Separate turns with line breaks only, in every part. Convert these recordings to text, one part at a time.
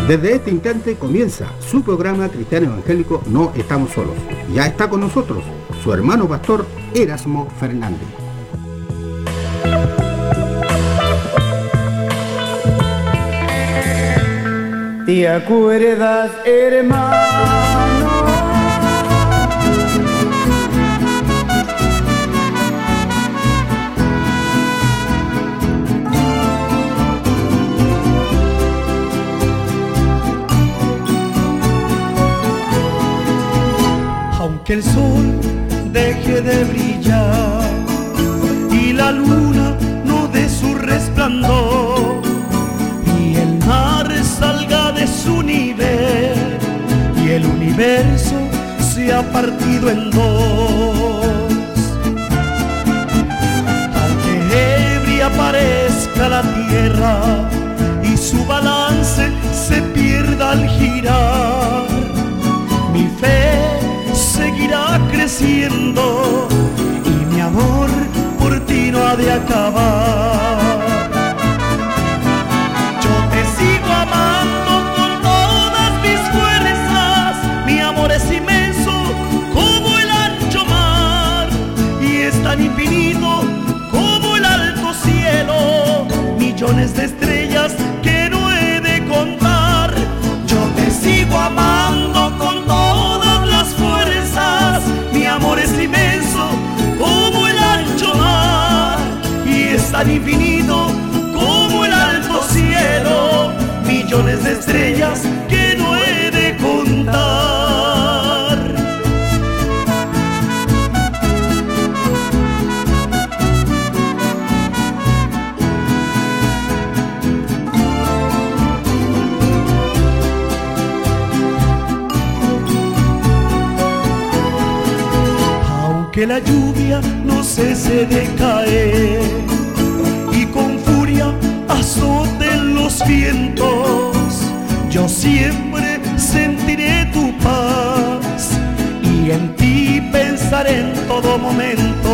Desde este instante comienza su programa cristiano evangélico No Estamos Solos. Ya está con nosotros su hermano pastor Erasmo Fernández.
¿Te acuerdas, hermano?
Aunque el sol deje de brillar y la luna no dé su resplandor y el mar salga de su nivel y el universo se ha partido en dos, aunque ebria parezca la tierra y su balance se pierda al girar, mi fe seguirá creciendo y mi amor por ti no ha de acabar. Yo te sigo amando con todas mis fuerzas, mi amor es inmenso como el ancho mar y es tan infinito como el alto cielo, millones de estrellas que no he de contar. Yo te sigo amando con todas las fuerzas, mi amor es inmenso como el ancho mar y es tan infinito como el alto cielo, millones de estrellas que no he de contar. Que la lluvia no cese de caer y con furia azoten los vientos, yo siempre sentiré tu paz y en ti pensaré en todo momento.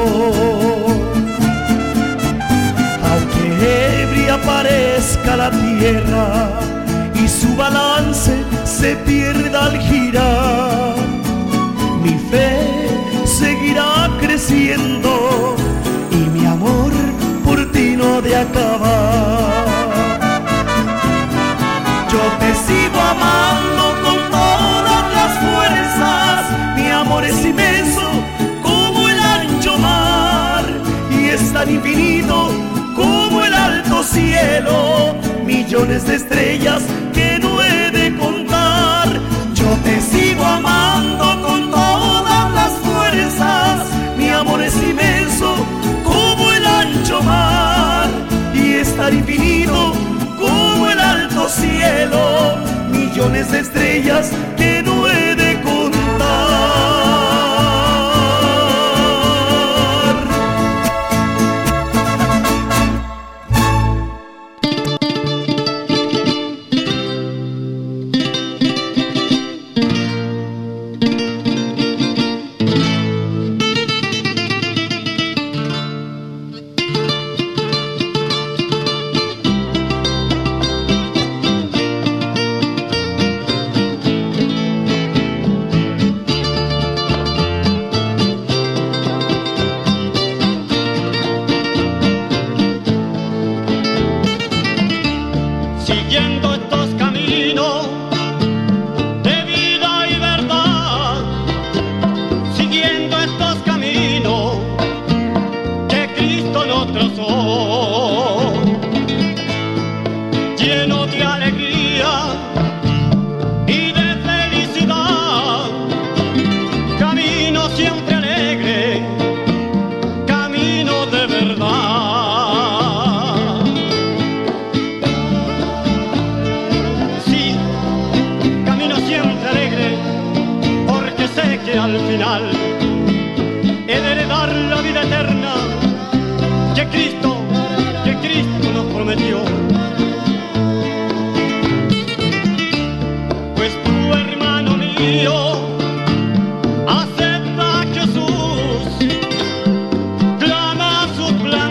Aunque ebria parezca la tierra y su balance se pierda al girar, mi fe seguirá creciendo y mi amor por ti no ha de acabar. Yo te sigo amando con todas las fuerzas, mi amor es inmenso como el ancho mar y es tan infinito como el alto cielo, millones de estrellas que no he de contar. Yo te sigo amando con todas las fuerzas, mi amor es inmenso como el ancho mar y es tan infinito como el alto cielo, millones de estrellas que no he de contar.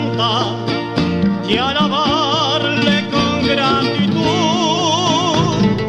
y alabarle con gratitud.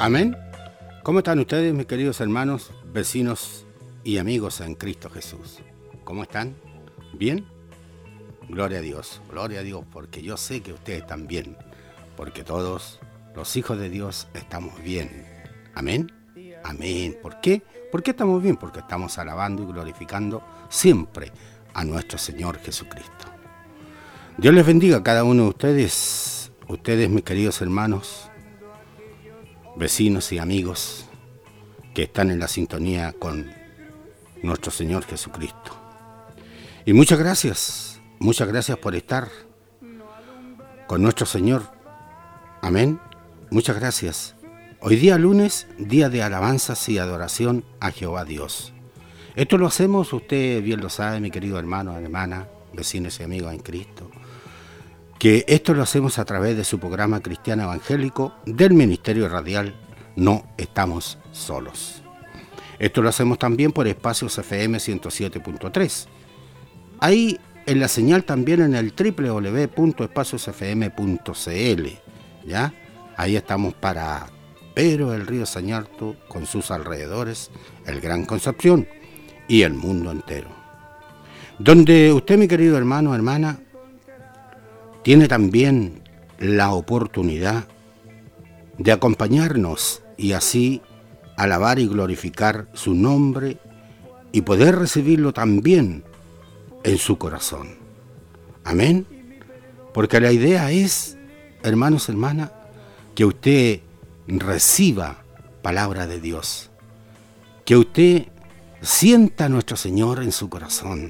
Amén. ¿Cómo están ustedes, mis queridos hermanos, vecinos y amigos en Cristo Jesús? ¿Cómo están? ¿Bien? Gloria a Dios, porque yo sé que ustedes están bien, porque todos los hijos de Dios estamos bien. Amén. Amén. ¿Por qué? ¿Por qué estamos bien? Porque estamos alabando y glorificando siempre a nuestro Señor Jesucristo. Dios les bendiga a cada uno de ustedes, mis queridos hermanos, vecinos y amigos que están en la sintonía con nuestro Señor Jesucristo. Y muchas gracias por estar con nuestro Señor. Amén. Muchas gracias. Hoy día lunes, día de alabanzas y adoración a Jehová Dios. Esto lo hacemos, usted bien lo sabe, mi querido hermano, hermana, vecinos y amigos en Cristo, que esto lo hacemos a través de su programa cristiano evangélico del Ministerio Radial No Estamos Solos. Esto lo hacemos también por Espacios FM 107.3. Ahí en la señal también en el www.espaciosfm.cl, ¿ya? Ahí estamos para Pero el río Sañarto con sus alrededores, el Gran Concepción y el mundo entero. Donde usted, mi querido hermano, hermana, tiene también la oportunidad de acompañarnos y así alabar y glorificar su nombre y poder recibirlo también en su corazón. Amén. Porque la idea es, hermanos, hermanas, que usted reciba palabra de Dios, que usted sienta a nuestro Señor en su corazón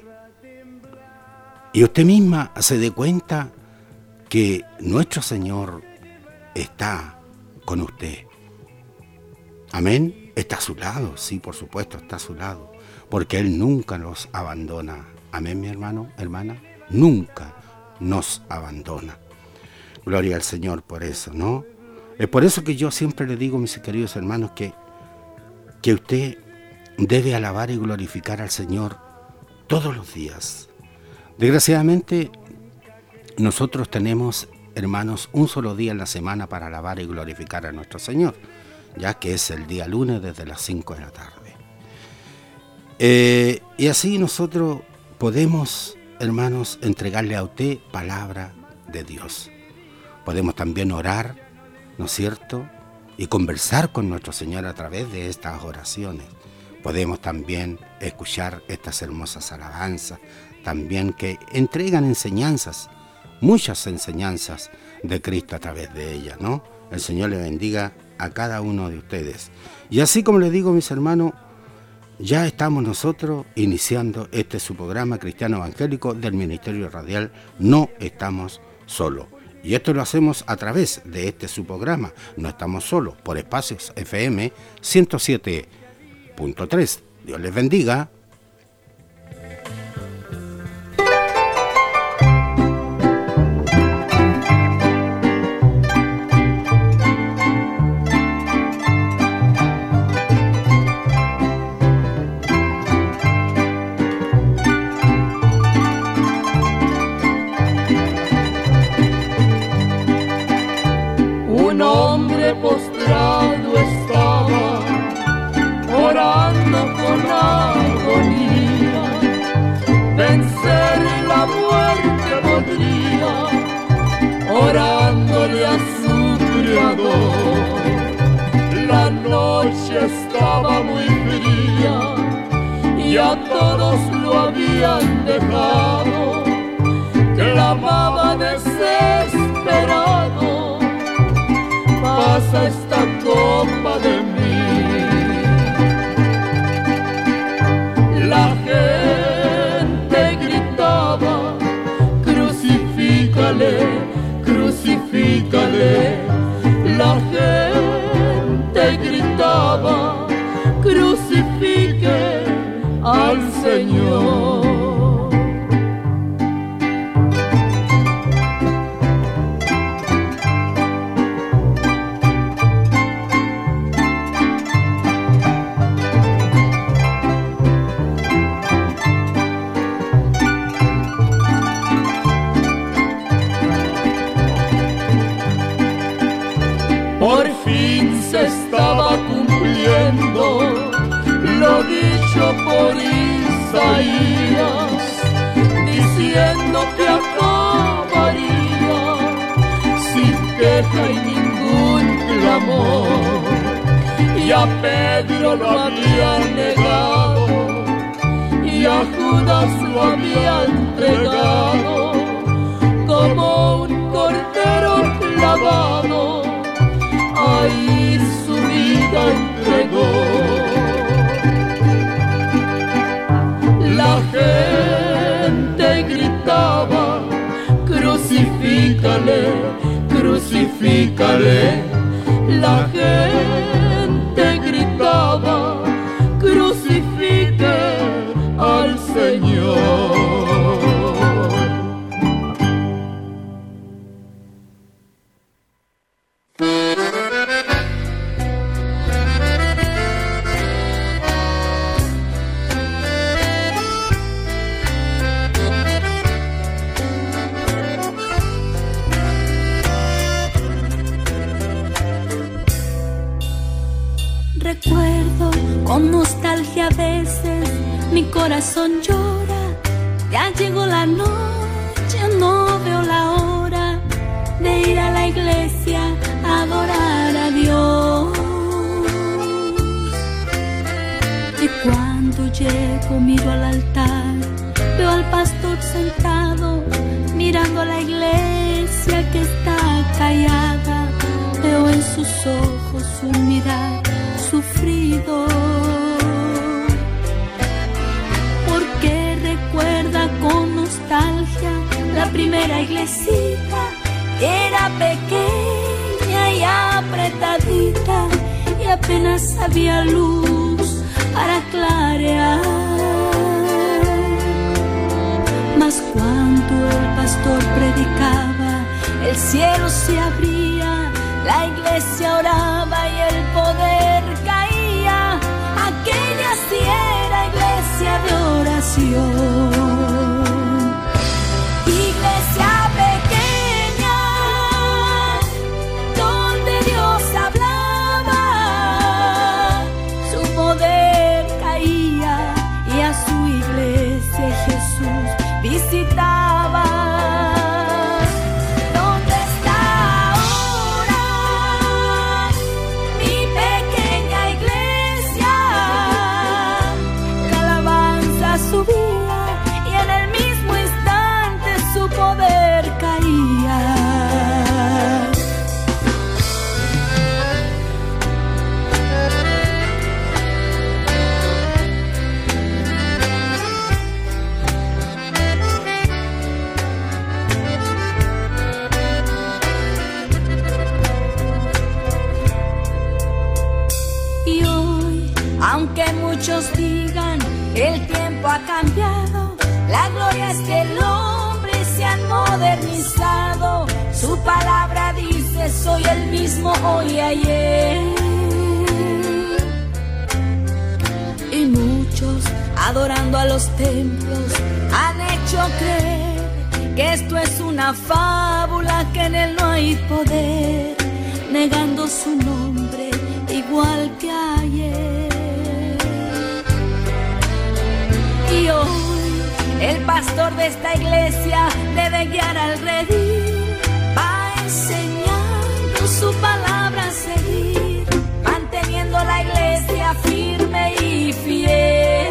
y usted misma se dé cuenta que nuestro Señor está con usted. Amén. Está a su lado, sí, por supuesto, está a su lado, porque Él nunca nos abandona. Amén, mi hermano, hermana, nunca nos abandona. Gloria al Señor por eso, ¿no? Es por eso que yo siempre le digo, mis queridos hermanos, que usted debe alabar y glorificar al Señor todos los días. Desgraciadamente, nosotros tenemos, hermanos, un solo día en la semana para alabar y glorificar a nuestro Señor, ya que es el día lunes desde las 5 de la tarde. Y así nosotros podemos, hermanos, entregarle a usted palabra de Dios. Podemos también orar, ¿no es cierto?, y conversar con nuestro Señor a través de estas oraciones. Podemos también escuchar estas hermosas alabanzas, también que entregan enseñanzas, muchas enseñanzas de Cristo a través de ellas, ¿no? El Señor le bendiga a cada uno de ustedes. Y así como les digo, mis hermanos, ya estamos nosotros iniciando su programa cristiano evangélico del Ministerio Radial No Estamos Solos. Y esto lo hacemos a través de su programa No Estamos Solos, por Espacios FM 107.3. Dios les bendiga.
Postrado estaba, orando con agonía, vencer la muerte podría, orándole a su Creador. La noche estaba muy fría y a todos lo habían dejado, clamaba desesperado: pasa esta copa de mí. La gente gritaba: crucifícale, crucifícale. La gente gritaba: crucifique al Señor. Por fin se está Isaías, diciendo que acabaría sin queja y ningún clamor. Y a Pedro lo habían negado, y a Judas lo había entregado, como un cordero clavado, ahí su vida entregó. La gente gritaba, crucifícale, crucifícale. La gente gritaba, crucifique al Señor.
Recuerdo con nostalgia a veces, mi corazón llora. Ya llegó la noche, no veo la hora de ir a la iglesia a adorar a Dios. Y cuando llego miro al altar, veo al pastor sentado mirando a la iglesia que está callada. Veo en sus ojos un mirar sufrido, porque recuerda con nostalgia la primera iglesita, que era pequeña y apretadita, y apenas había luz para clarear. Mas cuando el pastor predicaba, el cielo se abría, la iglesia oraba y el poder caía. Aquella sí era iglesia de oración. Iglesia pequeña, donde Dios hablaba, su poder caía y a su iglesia Jesús visitaba. Y en el mismo instante su poder caía. Y hoy, aunque muchos digan el tiempo ha cambiado, la gloria es que el hombre se ha modernizado. Su palabra dice, soy el mismo hoy y ayer. Y muchos, adorando a los templos, han hecho creer que esto es una fábula, que en él no hay poder, negando su nombre igual que ayer. Y hoy el pastor de esta iglesia debe guiar al redil, va enseñando su palabra a seguir, manteniendo la iglesia firme y fiel.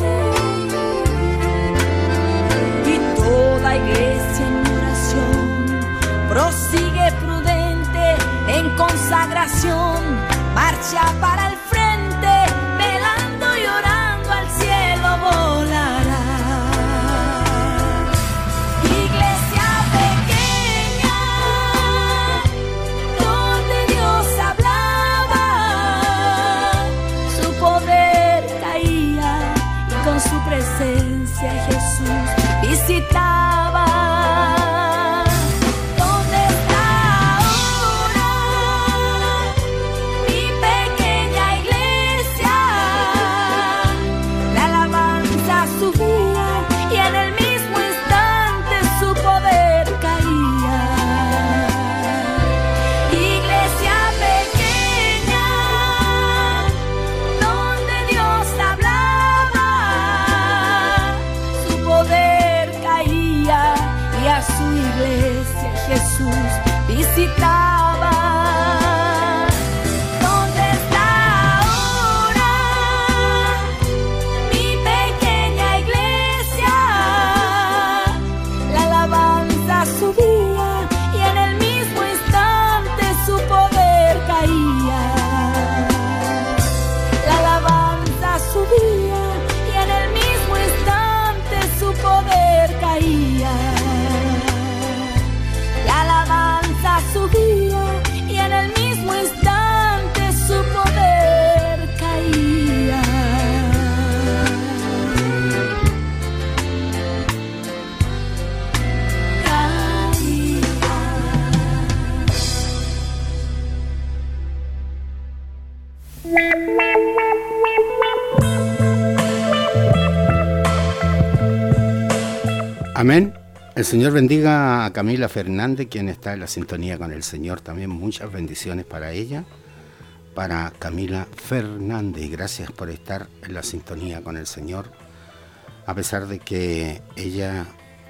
Y toda iglesia en oración prosigue prudente en consagración, marcha para el frente, velando y orando al cielo volará. Iglesia pequeña, donde Dios hablaba, su poder caía y con su presencia Jesús visitaba. Jesús visitaba. ¿Dónde está ahora mi pequeña iglesia? La alabanza subía y en el mismo instante su poder caía. La alabanza subía y en el mismo instante su poder caía. La alabanza subía y en el mismo instante su poder caía.
Amén. El Señor bendiga a Camila Fernández, quien está en la sintonía con el Señor. También muchas bendiciones para ella, para Camila Fernández. Gracias por estar en la sintonía con el Señor, a pesar de que ella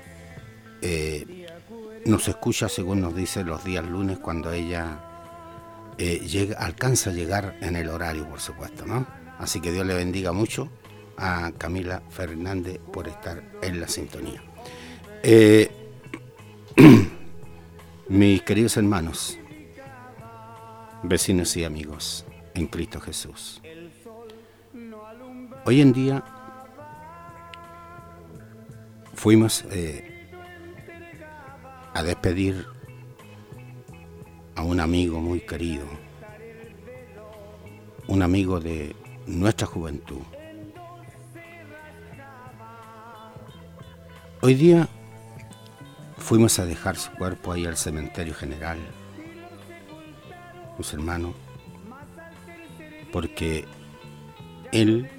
nos escucha, según nos dice, los días lunes, cuando ella alcanza a llegar en el horario, por supuesto, ¿no? Así que Dios le bendiga mucho a Camila Fernández por estar en la sintonía. Mis queridos hermanos, vecinos y amigos en Cristo Jesús, hoy en día fuimos a despedir a un amigo muy querido, un amigo de nuestra juventud. Hoy día fuimos a dejar su cuerpo ahí al cementerio general, mis hermanos, porque él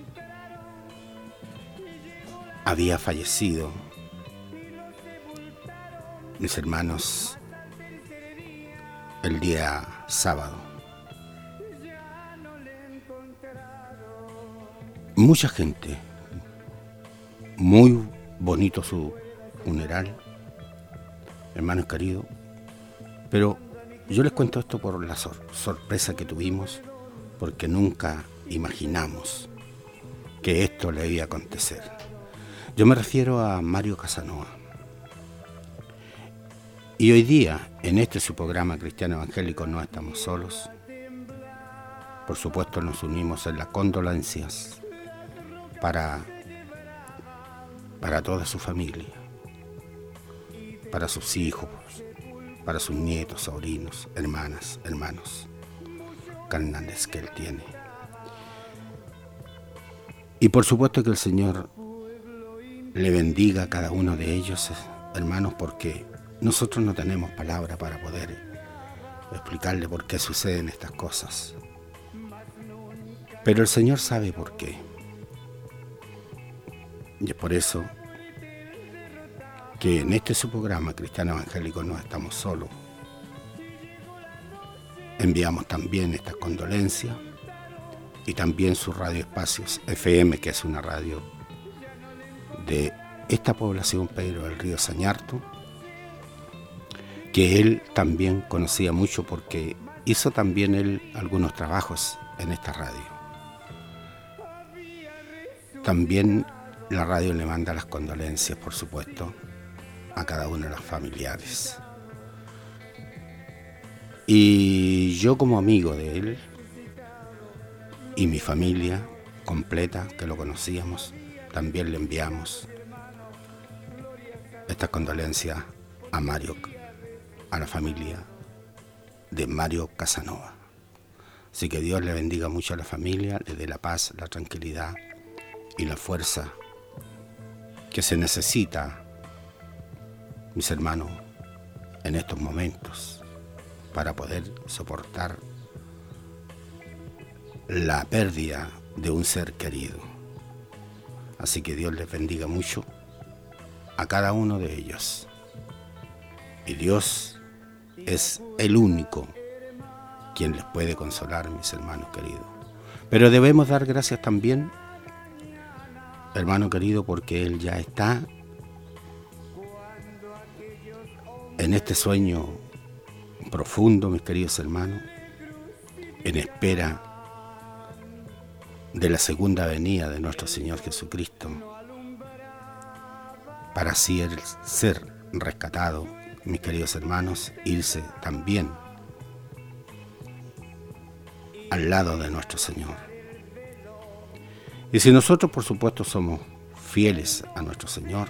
había fallecido, mis hermanos, el día sábado. Mucha gente, muy bonito su funeral, hermanos queridos, pero yo les cuento esto por la sorpresa que tuvimos, porque nunca imaginamos que esto le iba a acontecer. Yo me refiero a Mario Casanova. Y hoy día, en su programa Cristiano Evangélico, No Estamos Solos, por supuesto nos unimos en las condolencias para toda su familia, para sus hijos, para sus nietos, sobrinos, hermanas, hermanos, carnales que él tiene. Y por supuesto que el Señor le bendiga a cada uno de ellos, hermanos, porque nosotros no tenemos palabra para poder explicarle por qué suceden estas cosas. Pero el Señor sabe por qué. Y es por eso que en su programa Cristiano Evangélico No Estamos Solos enviamos también estas condolencias, y también su Radio Espacios FM, que es una radio de esta población, Pedro del Río Sañarto, que él también conocía mucho porque hizo también él algunos trabajos en esta radio. También la radio le manda las condolencias, por supuesto, a cada uno de los familiares. Y yo, como amigo de él y mi familia completa, que lo conocíamos, también le enviamos estas condolencias a Mario, a la familia de Mario Casanova. Así que Dios le bendiga mucho a la familia, le dé la paz, la tranquilidad y la fuerza que se necesita, mis hermanos, en estos momentos, para poder soportar la pérdida de un ser querido. Así que Dios les bendiga mucho a cada uno de ellos. Y Dios es el único quien les puede consolar, mis hermanos queridos. Pero debemos dar gracias también, hermano querido, porque Él ya está en este sueño profundo, mis queridos hermanos, en espera de la segunda venida de nuestro Señor Jesucristo, para así ser rescatado, mis queridos hermanos, irse también al lado de nuestro Señor. Y si nosotros, por supuesto, somos fieles a nuestro Señor,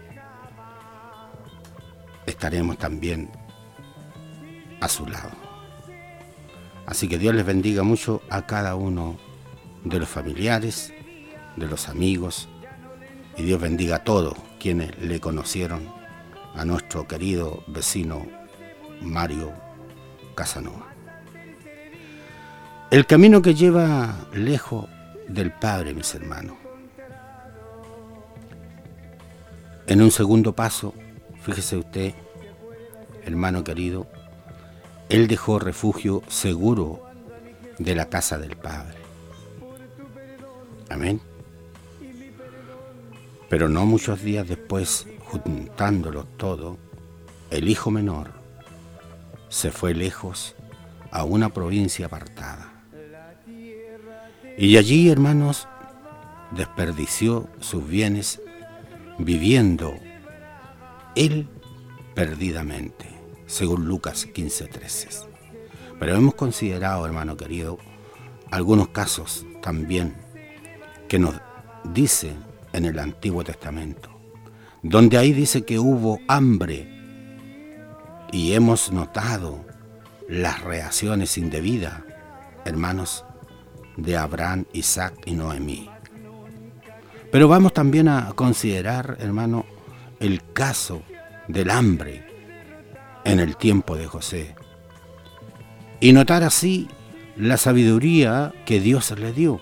estaremos también a su lado. Así que Dios les bendiga mucho a cada uno de los familiares, de los amigos, y Dios bendiga a todos quienes le conocieron a nuestro querido vecino Mario Casanova. El camino que lleva lejos del Padre, mis hermanos. En un segundo paso, fíjese usted, hermano querido, él dejó refugio seguro de la casa del Padre. Amén. Pero no muchos días después, juntándolo todo, el hijo menor se fue lejos a una provincia apartada. Y allí, hermanos, desperdició sus bienes viviendo él perdidamente, según Lucas 15:13. Pero hemos considerado, hermano querido, algunos casos también que nos dice en el Antiguo Testamento, donde ahí dice que hubo hambre y hemos notado las reacciones indebidas, hermanos, de Abraham, Isaac y Noemí. Pero vamos también a considerar, hermano, el caso del hambre en el tiempo de José y notar así la sabiduría que Dios le dio.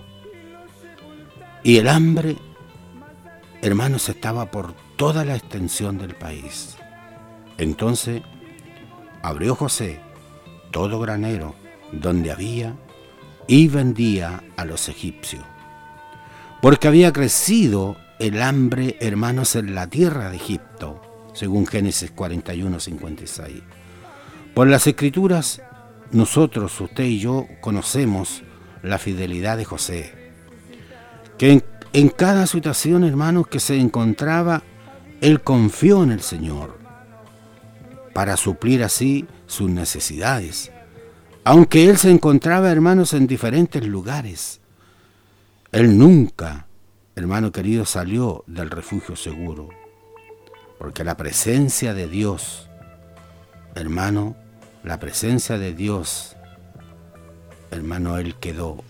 Y el hambre, hermanos, estaba por toda la extensión del país. Entonces abrió José todo granero donde había y vendía a los egipcios, porque había crecido el hambre, hermanos, en la tierra de Egipto, según Génesis 41:56. Por las Escrituras, nosotros, usted y yo, conocemos la fidelidad de José, que en cada situación, hermanos, que se encontraba, él confió en el Señor para suplir así sus necesidades. Aunque él se encontraba, hermanos, en diferentes lugares, él nunca, hermano querido, salió del refugio seguro, porque la presencia de Dios, hermano, la presencia de Dios, hermano, él quedó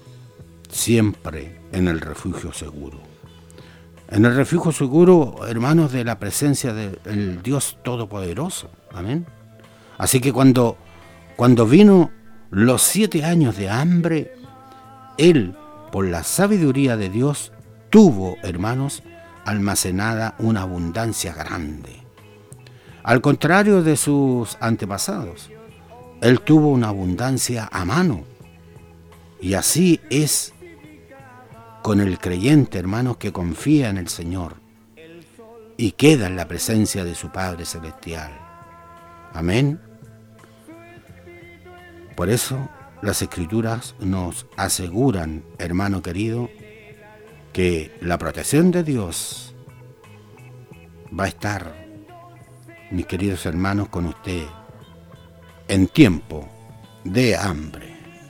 siempre en el refugio seguro. En el refugio seguro, hermanos, de la presencia del Dios Todopoderoso. Amén. Así que cuando vino los 7 años de hambre, él, por la sabiduría de Dios, tuvo, hermanos, almacenada una abundancia grande. Al contrario de sus antepasados, él tuvo una abundancia a mano. Y así es con el creyente, hermanos, que confía en el Señor y queda en la presencia de su Padre Celestial. Amén. Por eso las Escrituras nos aseguran, hermano querido, que la protección de Dios va a estar, mis queridos hermanos, con usted en tiempo de hambre.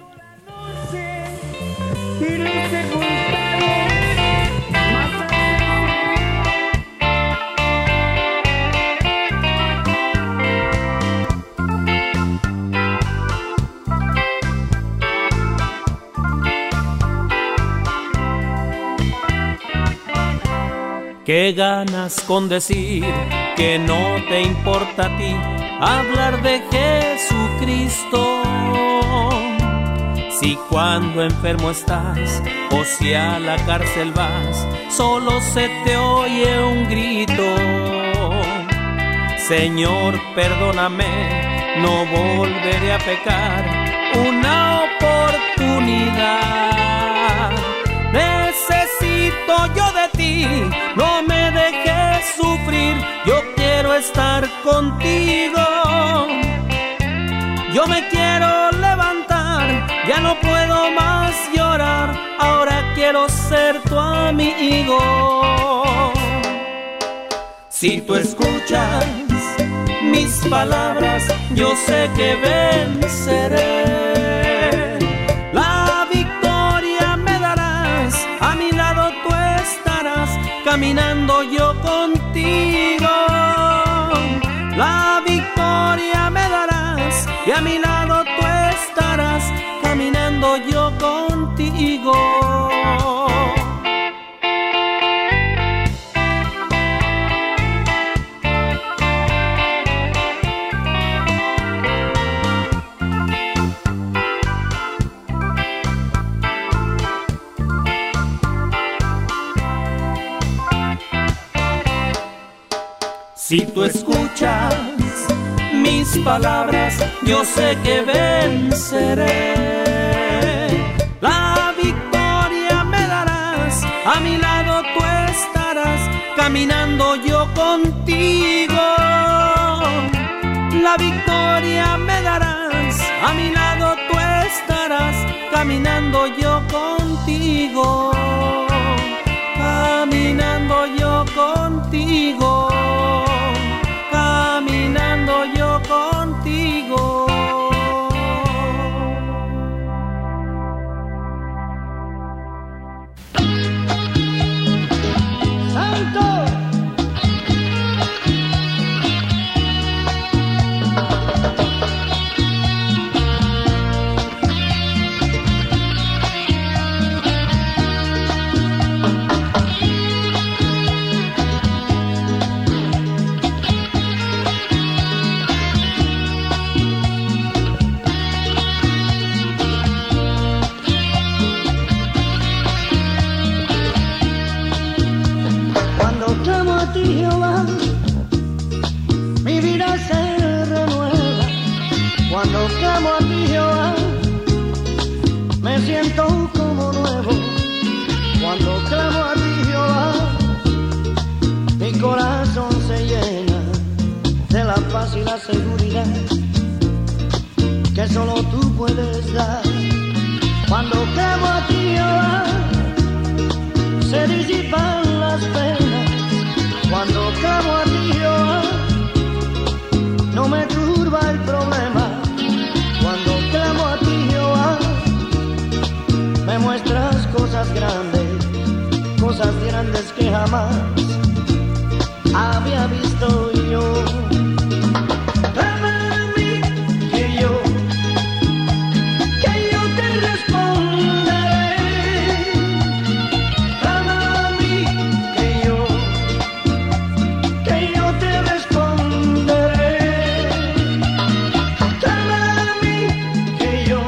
Qué ganas con decir que no te importa a ti hablar de Jesucristo. Si cuando enfermo estás o si a la cárcel vas, solo se te oye un grito: Señor, perdóname, no volveré a pecar, una oportunidad. Necesito yo de ti, no me dejes sufrir, yo quiero
estar contigo. Yo me quiero levantar, ya no puedo más llorar, ahora quiero ser tu amigo. Si tú escuchas mis palabras, yo sé que venceré. La victoria me darás, a mi lado tú estarás, caminando yo contigo. La victoria me darás y a mi lado tú estarás, caminando yo contigo. Si tú escuchas mis palabras, yo sé que venceré. La victoria me darás, a mi lado tú estarás, caminando yo contigo. La victoria me darás, a mi lado tú estarás, caminando yo contigo. Caminando yo contigo. Caminando yo contigo.
Santo. Jehová, mi vida se renueva. Cuando clamo a ti, Jehová, me siento como nuevo. Cuando clamo a ti, Jehová, mi corazón se llena de la paz y la seguridad que solo tú puedes dar. Cuando clamo a ti, Jehová, se disipan las penas. Cuando clamo a ti, Jehová, no me turba el problema. Cuando clamo a ti, Jehová, me muestras cosas grandes que jamás había visto yo. Clama a mí, que yo te responderé. Clama a mí, que yo te responderé. Clama a mí, que yo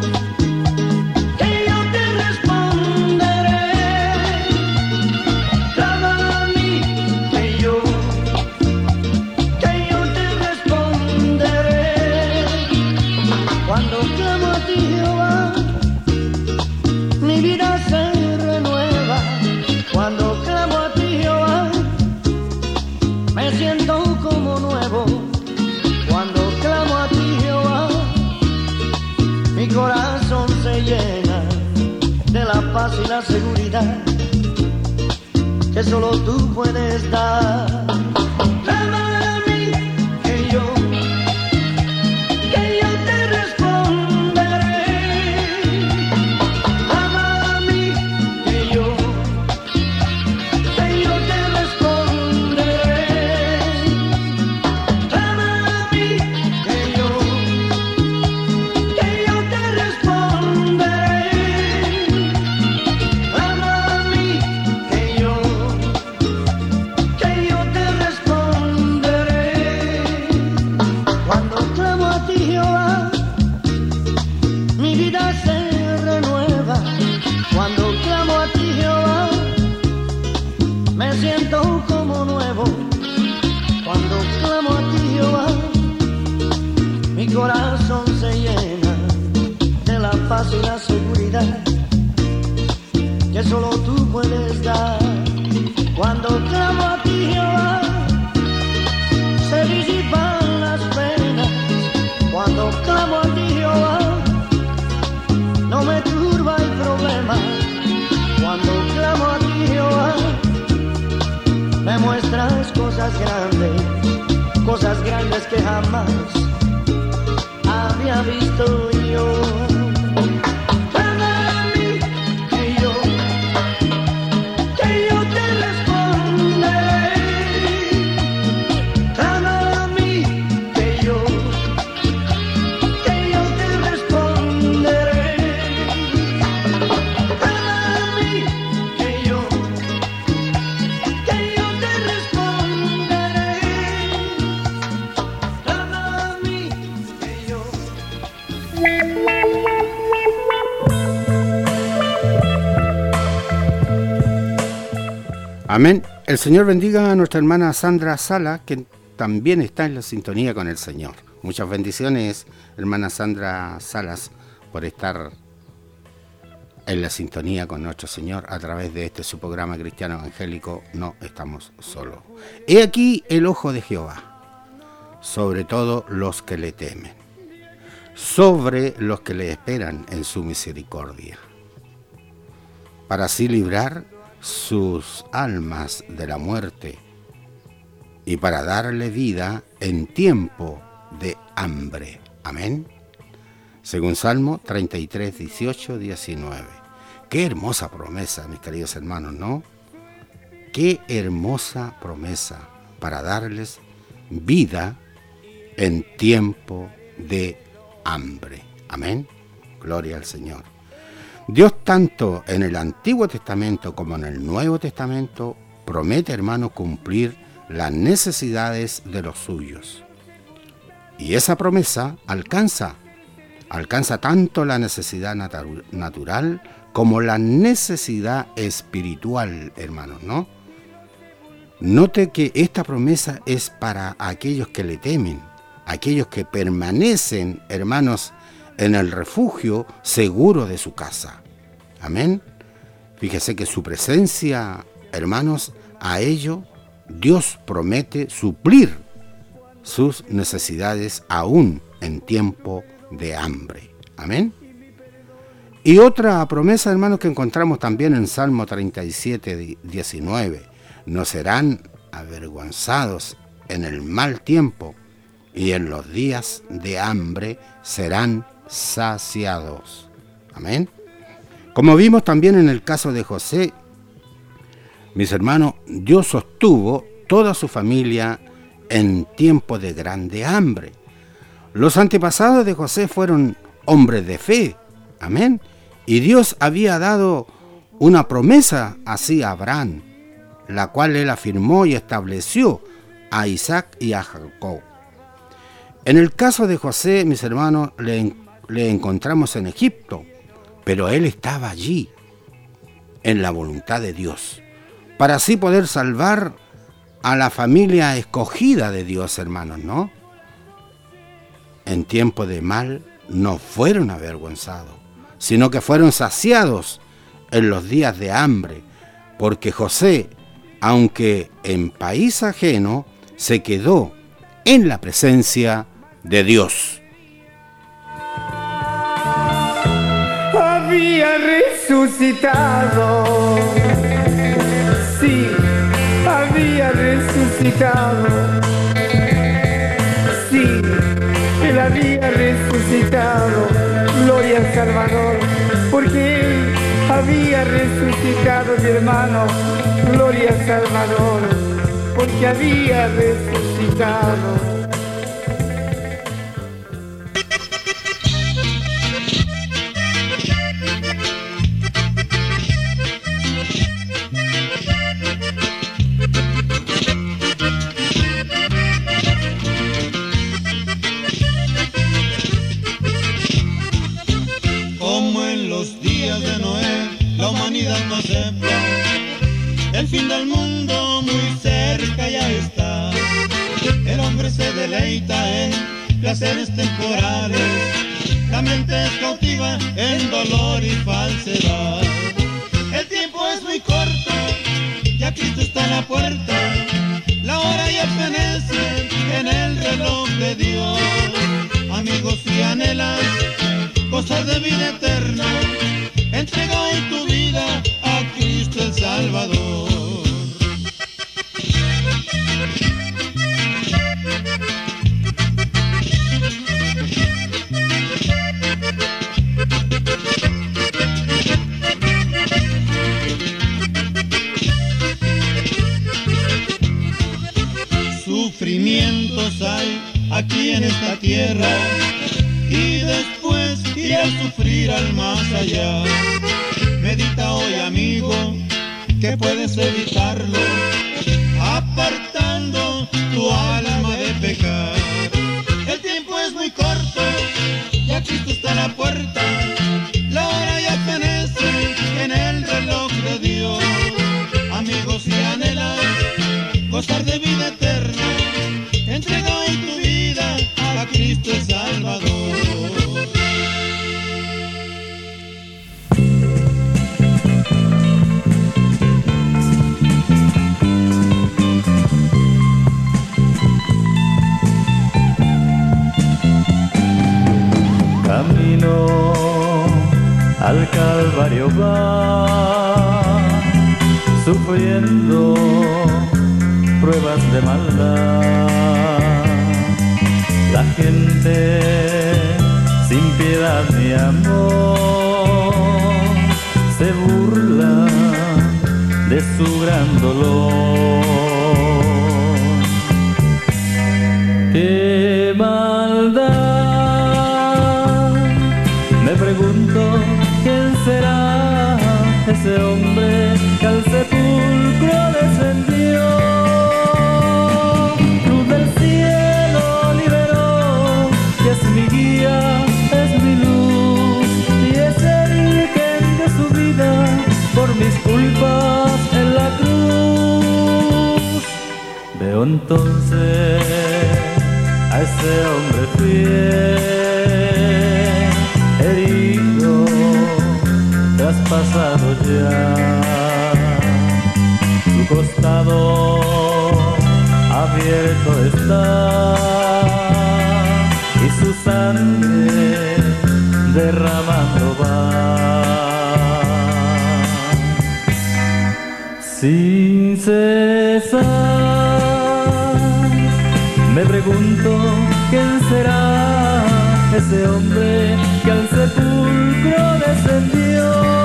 te responderé. Clama a mí, que yo te responderé. Cuando clamo a ti, Jehová, mi vida se renueva. Cuando clamo a ti, Jehová, me siento como nuevo. Cuando clamo a ti, Jehová, mi corazón se llena de la paz y la seguridad que solo tú puedes dar. Clama a mí, que yo te responderé. Clama a mí, que yo te responderé. Clama a mí, que yo te responderé. Clama a mí, que yo te responderé. Cuando clamo a ti, Jehová, mi vida se renueva. Cuando clamo a ti, Jehová, me siento como nuevo. Cuando clamo a ti, Jehová, mi corazón se llena de la paz y la seguridad que solo tú puedes dar. Cuando clamo a ti, Jehová, cosas grandes que jamás había visto yo.
Amén. El Señor bendiga a nuestra hermana Sandra Sala, que también está en la sintonía con el Señor. Muchas bendiciones, hermana Sandra Salas, por estar en la sintonía con nuestro Señor a través de este su programa cristiano evangélico. No estamos solos. He aquí el ojo de Jehová, sobre todo los que le temen, sobre los que le esperan en su misericordia, para así librar sus almas de la muerte y para darle vida en tiempo de hambre. Amén. Según Salmo 33, 18, 19. Qué hermosa promesa, mis queridos hermanos, ¿no? Qué hermosa promesa para darles vida en tiempo de hambre. Amén. Gloria al Señor. Dios, tanto en el Antiguo Testamento como en el Nuevo Testamento, promete, hermanos, cumplir las necesidades de los suyos. Y esa promesa alcanza tanto la necesidad natural como la necesidad espiritual, hermanos, ¿no? Note que esta promesa es para aquellos que le temen, aquellos que permanecen, hermanos, en el refugio seguro de su casa. Amén. Fíjese que su presencia, hermanos, a ello Dios promete suplir sus necesidades aún en tiempo de hambre. Amén. Y otra promesa, hermanos, que encontramos también en Salmo 37, 19. No serán avergonzados en el mal tiempo, y en los días de hambre serán saciados. Amén. Como vimos también en el caso de José, mis hermanos, Dios sostuvo toda su familia en tiempo de grande hambre. Los antepasados de José fueron hombres de fe. Amén. Y Dios había dado una promesa así a Abraham, la cual él afirmó y estableció a Isaac y a Jacob. En el caso de José, mis hermanos, le encontramos en Egipto, pero él estaba allí, en la voluntad de Dios, para así poder salvar a la familia escogida de Dios, hermanos, ¿no? En tiempo de mal no fueron avergonzados, sino que fueron saciados en los días de hambre, porque José, aunque en país ajeno, se quedó en la presencia de Dios.
Había resucitado, sí, había resucitado, sí, él había resucitado, gloria al Salvador, porque él había resucitado, mi hermano, gloria al Salvador, porque había resucitado.
El fin del mundo muy cerca ya está. El hombre se deleita en placeres temporales. La mente es cautiva en dolor y falsedad. El tiempo es muy corto, ya Cristo está en la puerta. La hora ya fenece en el reloj de Dios. Amigos, si anhelas cosas de vida eterna, entrega hoy tu vida a Cristo el Salvador. sufrimientos hay aquí en esta tierra y después iré a sufrir al más allá. Medita hoy, amigo, que puedes evitarlo, apartando tu alma de pecar. El tiempo es muy corto, ya Cristo está a la puerta, la hora ya fenece en el reloj de Dios. Amigos, si anhelas gozar de vida eterna, entrega hoy tu vida a Cristo el Salvador.
Camino al Calvario va, sufriendo pruebas de maldad. La gente sin piedad ni amor se burla de su gran dolor. ¡Qué maldad! Me pregunto quién será ese hombre que al sepulcro descendió. Luz del cielo liberó, y es mi guía, es mi luz, y es el que dio su vida por mis culpas en la cruz. Veo entonces a ese hombre fiel, herido, traspasado ya, su costado abierto está y su sangre derramando va. Sin cesar me pregunto quién será ese hombre que al sepulcro descendió.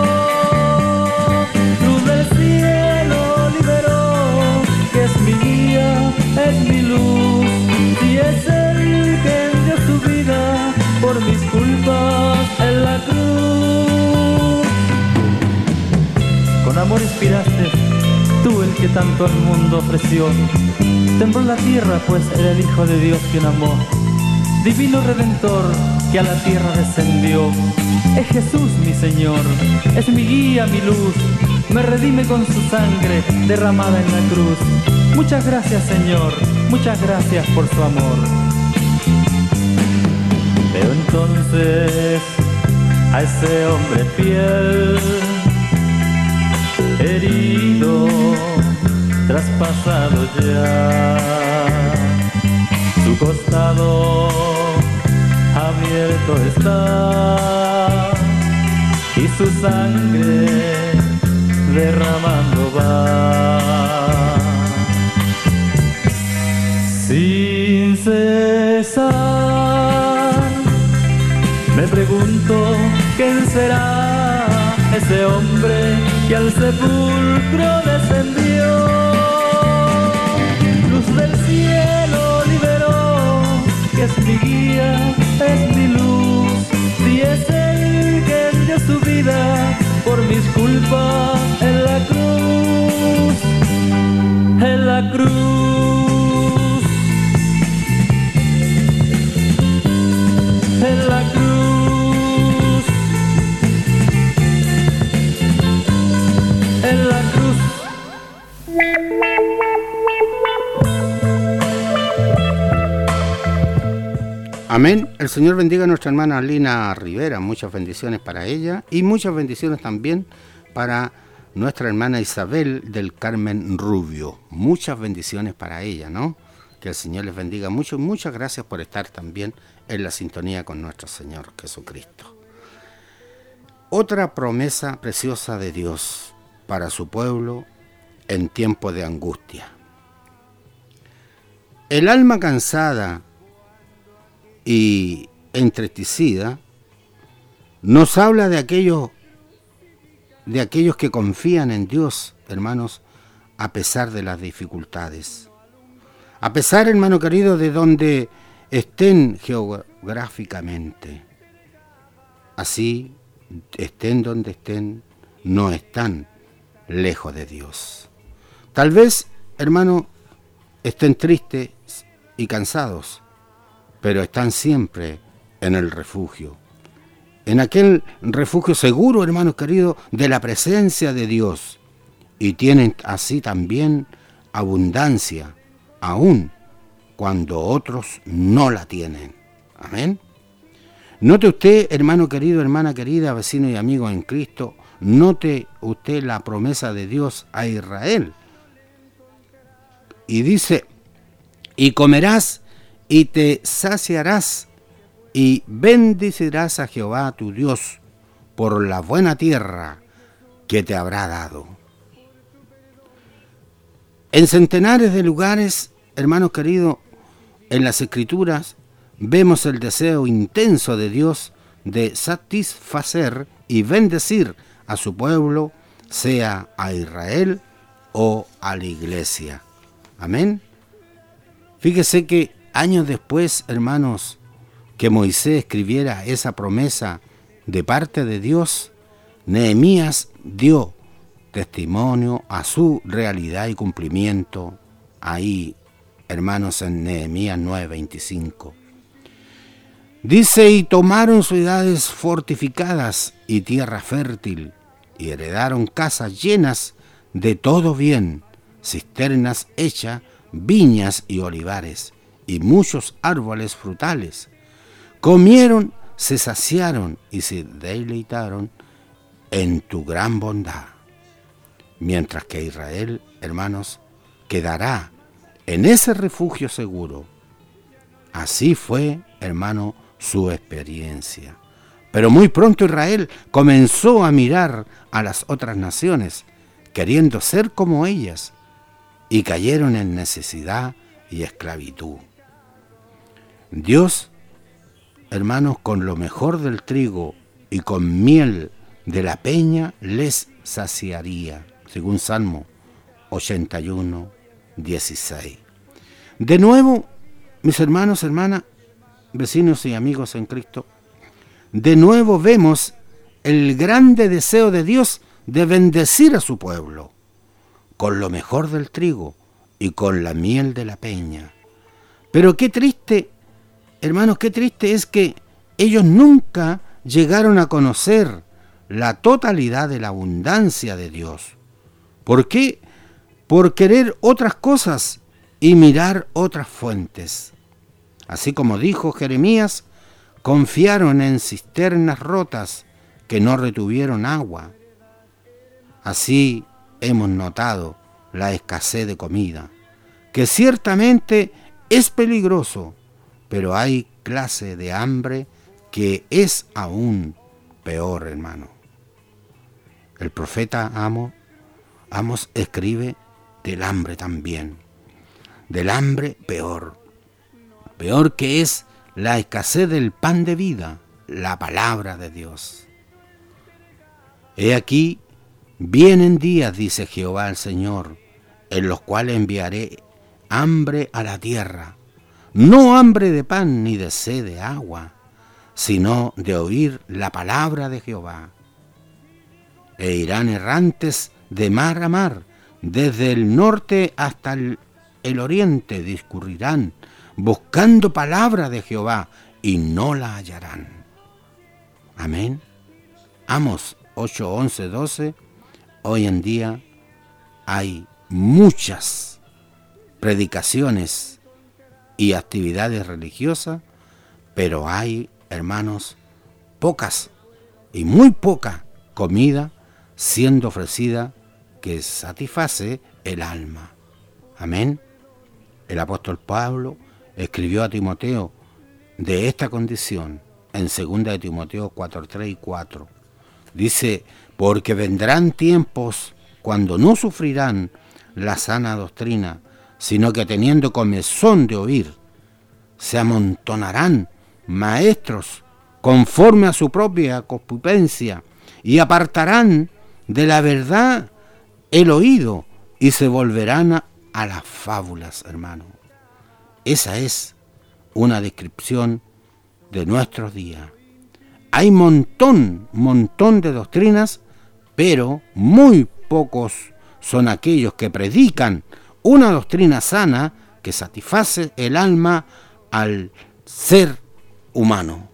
Luz del cielo liberó, que es mi guía, es mi luz, y es el que dio su vida por mis culpas en la cruz. Con amor inspiraste, tú el que tanto al mundo ofreció. Tembló la tierra, pues era el Hijo de Dios quien amó. Divino Redentor que a la tierra descendió. Es Jesús mi Señor, es mi guía, mi luz. Me redime con su sangre derramada en la cruz. Muchas gracias, Señor, muchas gracias por su amor. Veo entonces a ese hombre fiel, herido, traspasado ya, su costado abierto está y su sangre derramando va. Sin cesar me pregunto quién será ese hombre que al sepulcro descendió. Luz del cielo liberó, que es mi guía, es mi luz, y es el que dio su vida por mis culpas en la cruz, en la cruz, en la cruz, en la cruz.
Amén. El Señor bendiga a nuestra hermana Lina Rivera. Muchas bendiciones para ella y muchas bendiciones también para nuestra hermana Isabel del Carmen Rubio. Muchas bendiciones para ella, ¿no? Que el Señor les bendiga mucho y muchas gracias por estar también en la sintonía con nuestro Señor Jesucristo. Otra promesa preciosa de Dios para su pueblo en tiempo de angustia. El alma cansada y entristecida nos habla de aquellos que confían en Dios, hermanos, a pesar de las dificultades, A pesar, hermano querido, de donde estén geográficamente, así estén donde estén, no están lejos de Dios. Tal vez, hermano, estén tristes y cansados, pero están siempre en el refugio, en aquel refugio seguro, hermanos queridos, de la presencia de Dios, y tienen así también abundancia, aún cuando otros no la tienen. Amén. Note usted, hermano querido, hermana querida, vecino y amigo en Cristo, note usted la promesa de Dios a Israel. Y dice, y comerás y te saciarás y bendecirás a Jehová tu Dios por la buena tierra que te habrá dado. En centenares de lugares, hermanos queridos, en las Escrituras, vemos el deseo intenso de Dios de satisfacer y bendecir a su pueblo, sea a Israel o a la iglesia. Amén. Fíjese que años después, hermanos, que Moisés escribiera esa promesa de parte de Dios, Nehemías dio testimonio a su realidad y cumplimiento ahí, hermanos, en Nehemías 9:25. Dice, y tomaron ciudades fortificadas y tierra fértil, y heredaron casas llenas de todo bien, cisternas hechas, viñas y olivares, y muchos árboles frutales. Comieron, se saciaron y se deleitaron en tu gran bondad. Mientras que Israel, hermanos, quedará en ese refugio seguro. Así fue, hermano, su experiencia. Pero muy pronto Israel comenzó a mirar a las otras naciones, queriendo ser como ellas, y cayeron en necesidad y esclavitud. Dios, hermanos, con lo mejor del trigo y con miel de la peña les saciaría, según Salmo 81, 16. De nuevo, mis hermanos, hermanas, vecinos y amigos en Cristo, de nuevo vemos el grande deseo de Dios de bendecir a su pueblo con lo mejor del trigo y con la miel de la peña. Pero qué triste, hermanos, qué triste es que ellos nunca llegaron a conocer la totalidad de la abundancia de Dios. ¿Por qué? Por querer otras cosas y mirar otras fuentes. Así como dijo Jeremías, confiaron en cisternas rotas que no retuvieron agua. Así hemos notado la escasez de comida, que ciertamente es peligroso, pero hay clase de hambre que es aún peor, hermano. El profeta Amos escribe del hambre también, del hambre peor que es la escasez del pan de vida, la palabra de Dios. He aquí, vienen días, dice Jehová el Señor, en los cuales enviaré hambre a la tierra, no hambre de pan ni de sed de agua, sino de oír la palabra de Jehová. E irán errantes de mar a mar, desde el norte hasta el oriente discurrirán, buscando palabra de Jehová, y no la hallarán. Amén. Amos 8, 11, 12. Hoy en día hay muchas predicaciones y actividades religiosas, pero hay, hermanos, pocas y muy poca comida siendo ofrecida que satisface el alma. Amén. El apóstol Pablo escribió a Timoteo de esta condición en 2 de Timoteo 4, 3 y 4. Dice, porque vendrán tiempos cuando no sufrirán la sana doctrina, sino que teniendo comezón de oír, se amontonarán maestros conforme a su propia concupiscencia y apartarán de la verdad el oído y se volverán a las fábulas, hermano. Esa es una descripción de nuestros días. Hay montón de doctrinas, pero muy pocos son aquellos que predican una doctrina sana que satisface el alma al ser humano.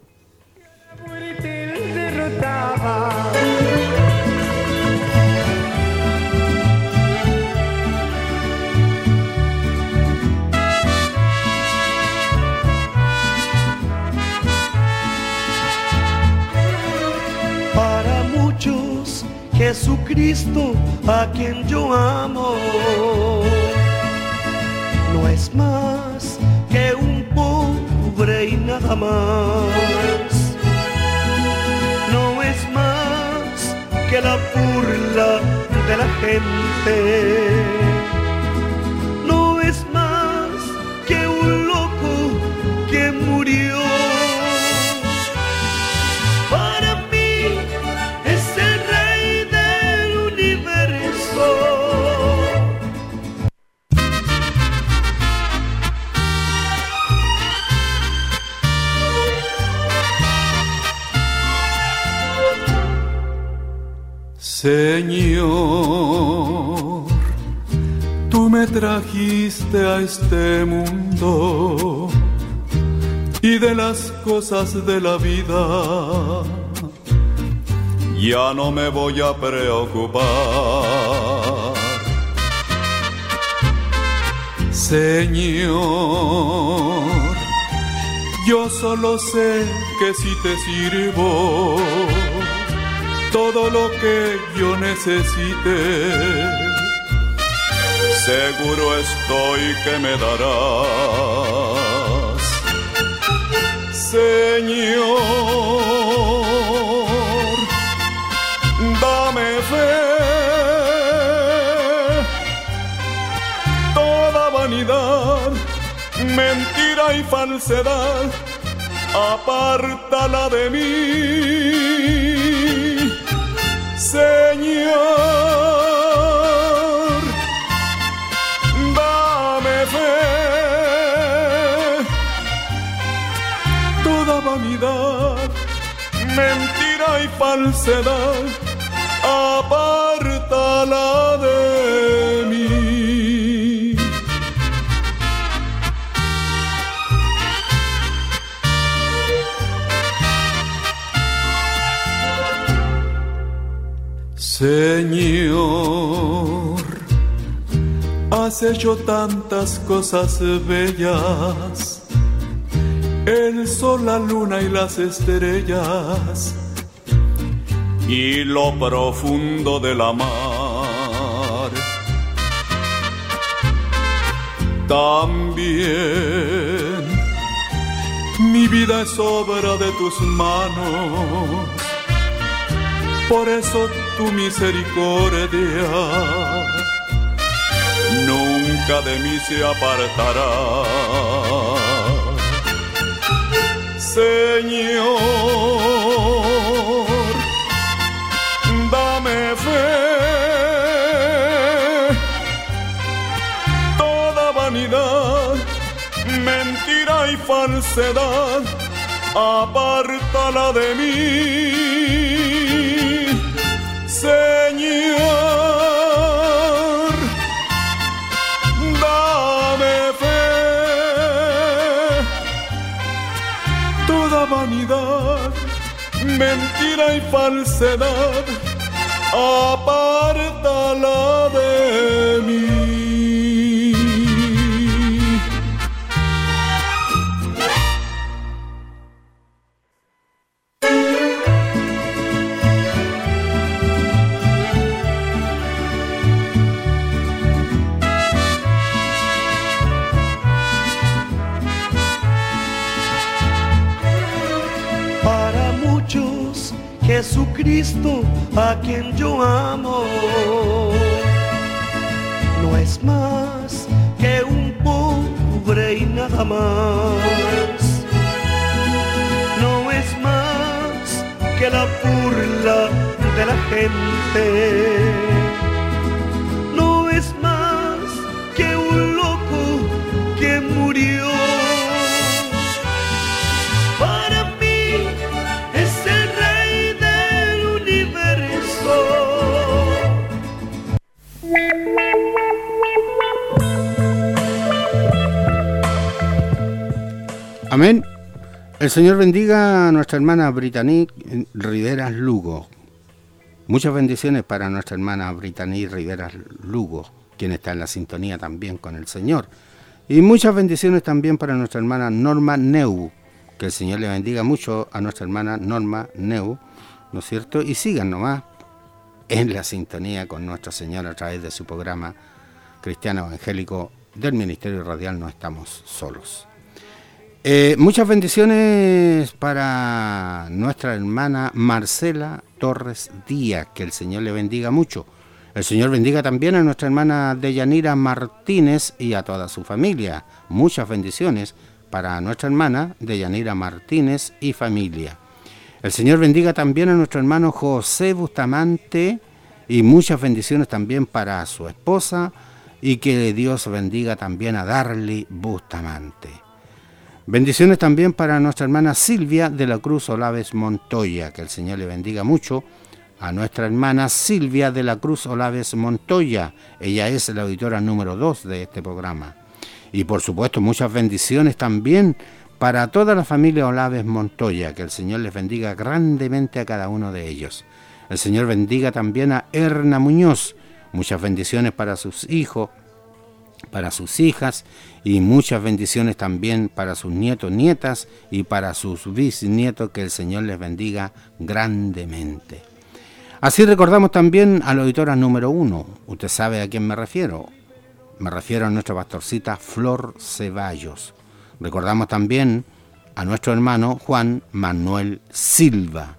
Para muchos, Jesucristo, a quien yo amo, no es más que un pobre y nada más. No es más que la burla de la gente. No es más que un loco que murió. Para mí es el rey del universo.
Señor, tú me trajiste a este mundo y de las cosas de la vida ya no me voy a preocupar. Señor, yo solo sé que si te sirvo, todo lo que yo necesite, seguro estoy que me darás. Señor, dame fe, toda vanidad, mentira y falsedad, apártala de mí. Señor, dame fe, toda vanidad, mentira y falsedad, apártala de mí. Señor, has hecho tantas cosas bellas, el sol, la luna y las estrellas, y lo profundo de la mar. También mi vida es obra de tus manos, por eso tu misericordia nunca de mí se apartará. Señor, dame fe, toda vanidad, mentira y falsedad, apártala de mí. Señor, dame fe, toda vanidad, mentira y falsedad, apártala de mí.
Jesucristo, a quien yo amo, no es más que un pobre y nada más. No es más que la burla de la gente. No es más que un loco que murió.
Amén. El Señor bendiga a nuestra hermana Brittany Riveras Lugo. Muchas bendiciones para nuestra hermana Brittany Riveras Lugo, quien está en la sintonía también con el Señor. Y muchas bendiciones también para nuestra hermana Norma Neu. Que el Señor le bendiga mucho a nuestra hermana Norma Neu, ¿no es cierto? Y sigan nomás en la sintonía con nuestro Señor a través de su programa Cristiano Evangélico del Ministerio Radial No Estamos Solos. Muchas bendiciones para nuestra hermana Marcela Torres Díaz, que el Señor le bendiga mucho. El Señor bendiga también a nuestra hermana Deyanira Martínez y a toda su familia. Muchas bendiciones para nuestra hermana Deyanira Martínez y familia. El Señor bendiga también a nuestro hermano José Bustamante y muchas bendiciones también para su esposa, y que Dios bendiga también a Darly Bustamante. Bendiciones también para nuestra hermana Silvia de la Cruz Olaves Montoya, que el Señor le bendiga mucho a nuestra hermana Silvia de la Cruz Olaves Montoya. Ella es la auditora número 2 de este programa. Y por supuesto muchas bendiciones también para toda la familia Olaves Montoya, que el Señor les bendiga grandemente a cada uno de ellos. El Señor bendiga también a Erna Muñoz. Muchas bendiciones para sus hijos, para sus hijas, y muchas bendiciones también para sus nietos, nietas y para sus bisnietos, que el Señor les bendiga grandemente. Así recordamos también a la auditora número 1. Usted sabe a quién me refiero. Me refiero a nuestra pastorcita Flor Ceballos. Recordamos también a nuestro hermano Juan Manuel Silva.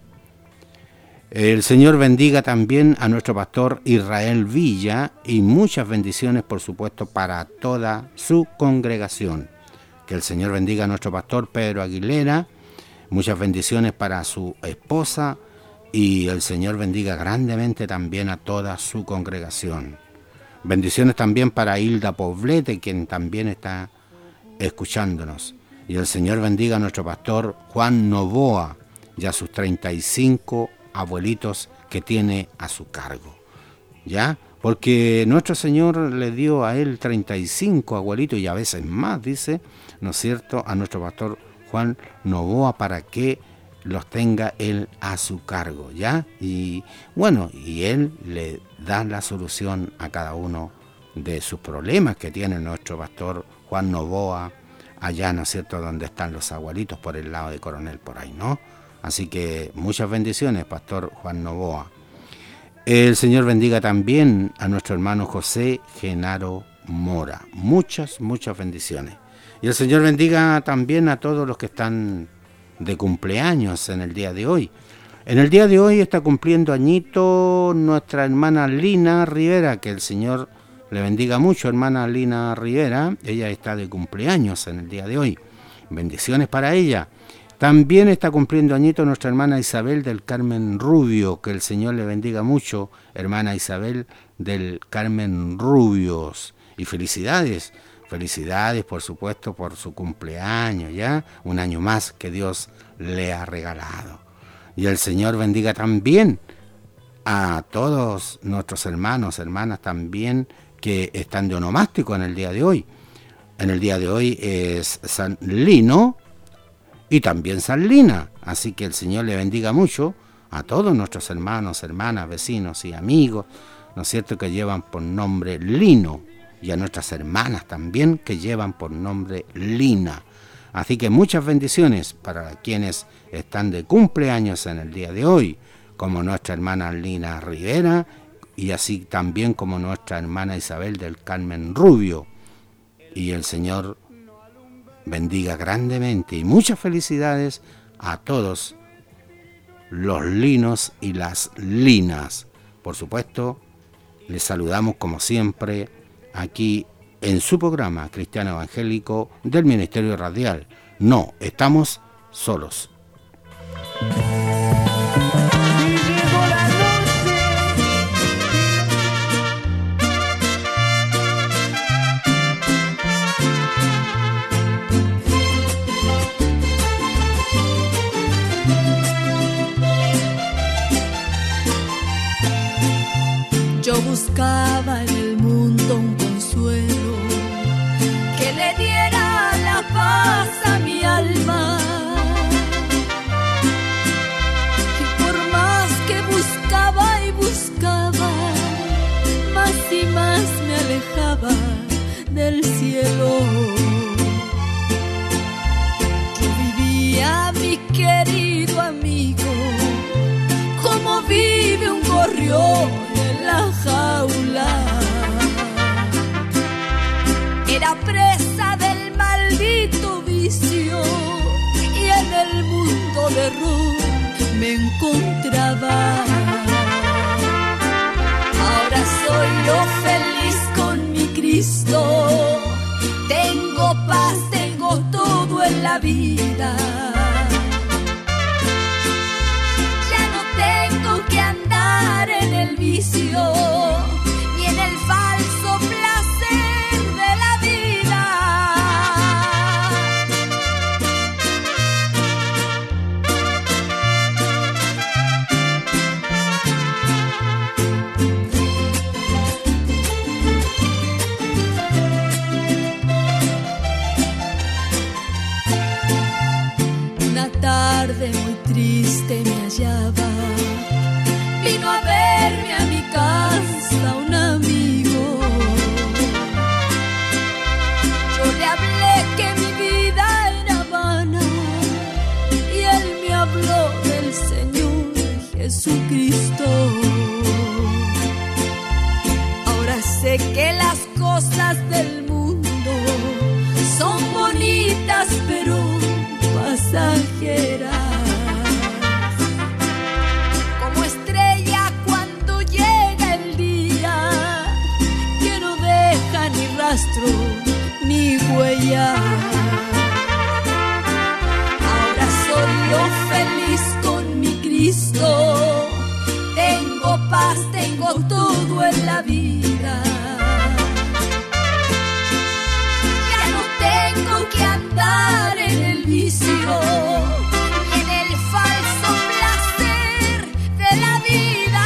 El Señor bendiga también a nuestro pastor Israel Villa, y muchas bendiciones, por supuesto, para toda su congregación. Que el Señor bendiga a nuestro pastor Pedro Aguilera, muchas bendiciones para su esposa, y el Señor bendiga grandemente también a toda su congregación. Bendiciones también para Hilda Poblete, quien también está escuchándonos. Y el Señor bendiga a nuestro pastor Juan Novoa y a sus 35 abuelitos que tiene a su cargo, ¿ya? Porque nuestro Señor le dio a él 35 abuelitos y a veces más, dice, ¿no es cierto?, a nuestro pastor Juan Novoa, para que los tenga él a su cargo, ¿ya? Y bueno, y él le da la solución a cada uno de sus problemas que tiene nuestro pastor Juan Novoa allá, ¿no es cierto?, donde están los abuelitos, por el lado de Coronel, por ahí, ¿no? Así que muchas bendiciones, pastor Juan Novoa. El Señor bendiga también a nuestro hermano José Genaro Mora. Muchas bendiciones. Y el Señor bendiga también a todos los que están de cumpleaños en el día de hoy. En el día de hoy está cumpliendo añito nuestra hermana Lina Rivera, que el Señor le bendiga mucho, hermana Lina Rivera. Ella está de cumpleaños en el día de hoy. Bendiciones para ella. También está cumpliendo añito nuestra hermana Isabel del Carmen Rubio, que el Señor le bendiga mucho, hermana Isabel del Carmen Rubios. Y felicidades, por supuesto, por su cumpleaños, ¿ya? Un año más que Dios le ha regalado. Y el Señor bendiga también a todos nuestros hermanos, hermanas también, que están de onomástico en el día de hoy. En el día de hoy es San Lino y también San Lina, así que el Señor le bendiga mucho a todos nuestros hermanos, hermanas, vecinos y amigos, ¿no es cierto?, que llevan por nombre Lino, y a nuestras hermanas también que llevan por nombre Lina. Así que muchas bendiciones para quienes están de cumpleaños en el día de hoy, como nuestra hermana Lina Rivera, y así también como nuestra hermana Isabel del Carmen Rubio. Y el Señor bendiga grandemente y muchas felicidades a todos los linos y las linas. Por supuesto, les saludamos como siempre aquí en su programa Cristiano Evangélico del Ministerio Radial. No estamos solos.
Yo buscaba en el mundo un consuelo que le diera la paz a mi alma. del cielo. Yo vivía, mi querido amigo, como vive un gorrión en la jaula. Era presa del maldito vicio y en el mundo de Ruth me encontraba. Ahora soy yo feliz con mi Cristo. Tengo paz, tengo todo en la vida. Ya no tengo que andar en el vicio ni en el falso placer de la vida. Una tarde muy triste me hallaba. Vino a verme a mi casa un amigo. Yo le hablé que mi vida era vana y él me habló del Señor Jesucristo. Ahora sé que las cosas del mundo son bonitas pero pasajeras. Como estrella cuando llega el día, que no deja ni rastro ni huella. Ahora soy yo feliz con mi Cristo. Tengo paz, tengo todo en la vida. Ya no tengo que andar en el vicio y en el falso placer de la vida.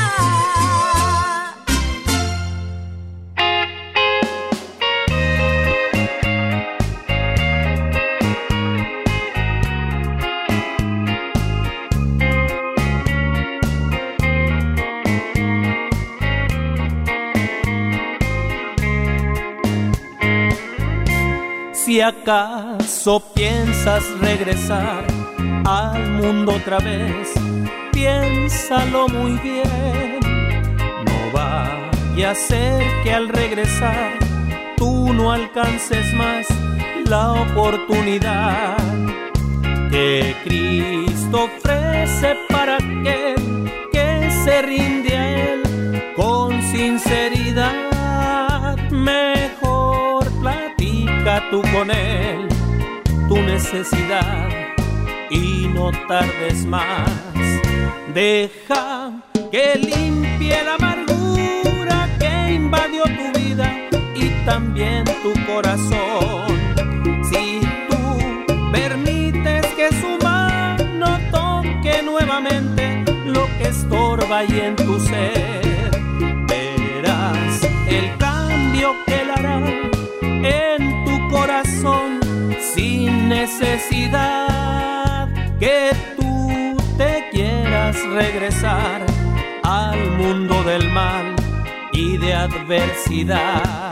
Si acaso piensas regresar al mundo otra vez, piénsalo muy bien. No vaya a ser que al regresar tú no alcances más la oportunidad que Cristo ofrece para aquel que se rinde a Él con sinceridad. Mejor platica tú con Él tu necesidad y no tardes más. Deja que limpie la amargura que invadió tu vida y también tu corazón. Si tú permites que su mano toque nuevamente lo que estorba ahí en tu ser, verás el cambio que Él hará en tu corazón sin necesidad que tú te quieras regresar al mundo del mal y de adversidad.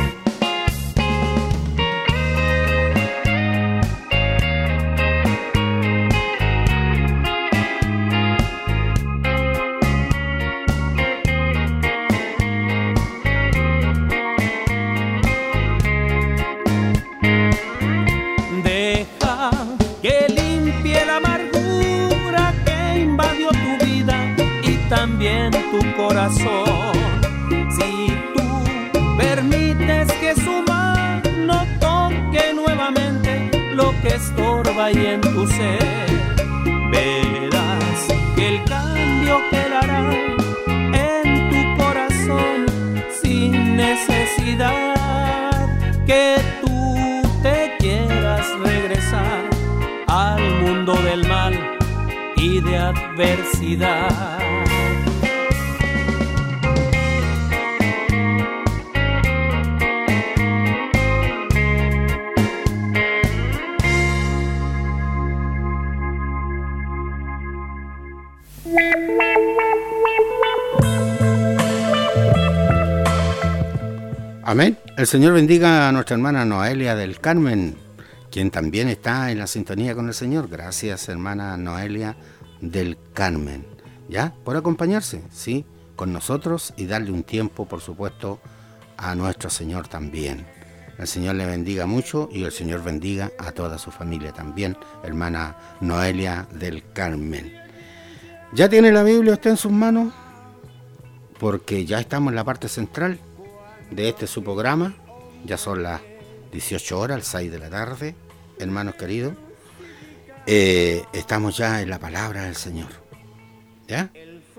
También tu corazón. Si tú permites que su mano toque nuevamente lo que estorba ahí en tu ser, verás que el cambio que Él hará en tu corazón sin necesidad que tú te quieras regresar al mundo del mal y de adversidad.
Amén. El Señor bendiga a nuestra hermana Noelia del Carmen, quien también está en la sintonía con el Señor. Gracias, hermana Noelia del Carmen, ¿ya? Por acompañarse, ¿sí?, con nosotros y darle un tiempo, por supuesto, a nuestro Señor también. El Señor le bendiga mucho y el Señor bendiga a toda su familia también, hermana Noelia del Carmen. ¿Ya tiene la Biblia usted en sus manos? Porque ya estamos en la parte central de su programa. Ya son las 18 horas, las 6 de la tarde, hermanos queridos. Estamos ya en la palabra del Señor. ¿Ya?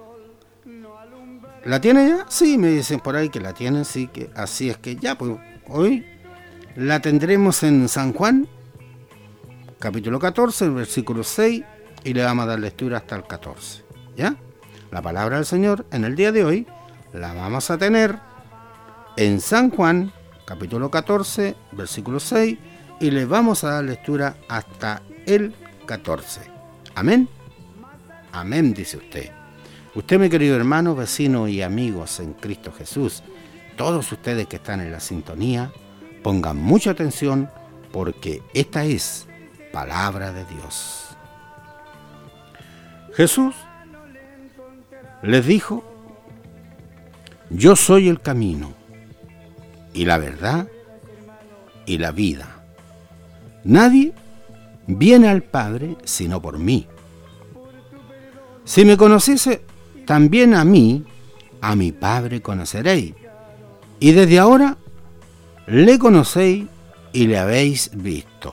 ¿La tiene ya? Sí, me dicen por ahí que la tienen, sí, que así es que ya, pues hoy la tendremos en San Juan, capítulo 14, el versículo 6, y le vamos a dar lectura hasta el 14. ¿Ya? La palabra del Señor en el día de hoy la vamos a tener en San Juan, capítulo 14, versículo 6, y le vamos a dar lectura hasta el 14. Amén. Amén, dice usted. Usted, mi querido hermano, vecino y amigos en Cristo Jesús, todos ustedes que están en la sintonía, pongan mucha atención porque esta es palabra de Dios. Jesús les dijo: yo soy el camino y la verdad y la vida. Nadie viene al Padre sino por mí. Si me conociese, también a mí, a mi Padre conoceréis, y desde ahora le conocéis y le habéis visto.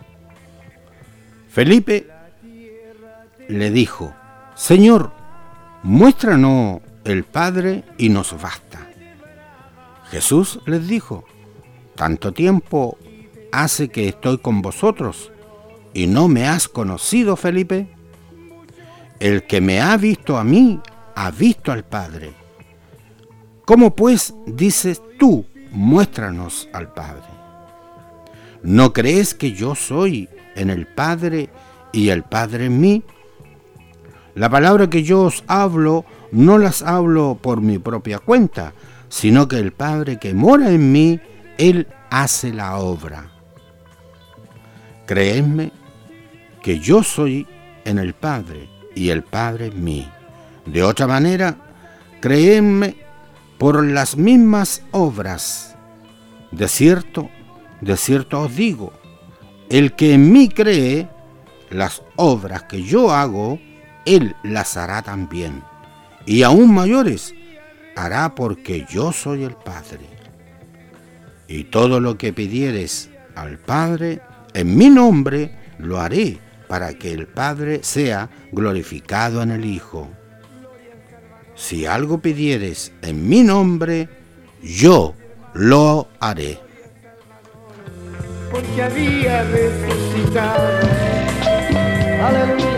Felipe le dijo: Señor, muéstranos el Padre y nos basta. Jesús les dijo: ¿tanto tiempo hace que estoy con vosotros y no me has conocido, Felipe? El que me ha visto a mí, ha visto al Padre. ¿Cómo pues dices tú, muéstranos al Padre? ¿No crees que yo soy en el Padre y el Padre en mí? La palabra que yo os hablo, no las hablo por mi propia cuenta, sino que el Padre que mora en mí, Él hace la obra. Creedme que yo soy en el Padre y el Padre en mí. De otra manera, creedme por las mismas obras. De cierto os digo, el que en mí cree, las obras que yo hago, Él las hará también, y aún mayores hará, porque yo soy el Padre. Y todo lo que pidieres al Padre en mi nombre, lo haré, para que el Padre sea glorificado en el Hijo. Si algo pidieres en mi nombre, yo lo haré.
Porque había resucitado.
Aleluya.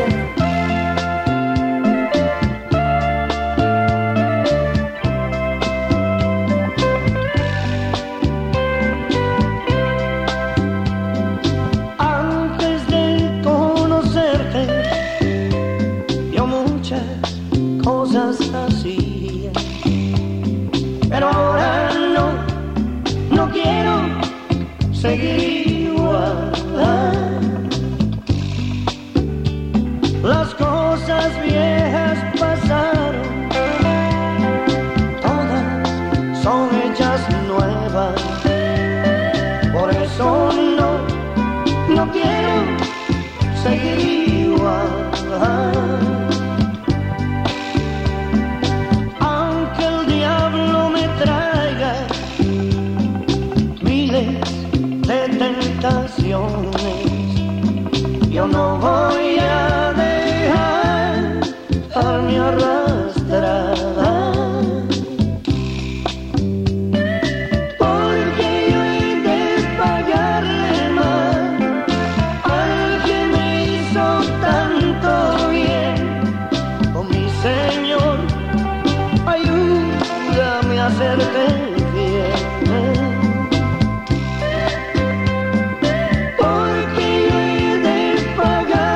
Antes de conocerte, yo muchas cosas hacía, pero ahora no quiero seguir igual. Las cosas viejas pasaron, todas son hechas nuevas. Por eso no quiero seguir igual. Aunque el diablo me traiga miles de tentaciones, yo no voy a dejarme arrastrar, porque yo he de pagarle mal al que me hizo tanto bien. Oh, mi Señor, ayúdame a serte fiel. Porque yo he de pagar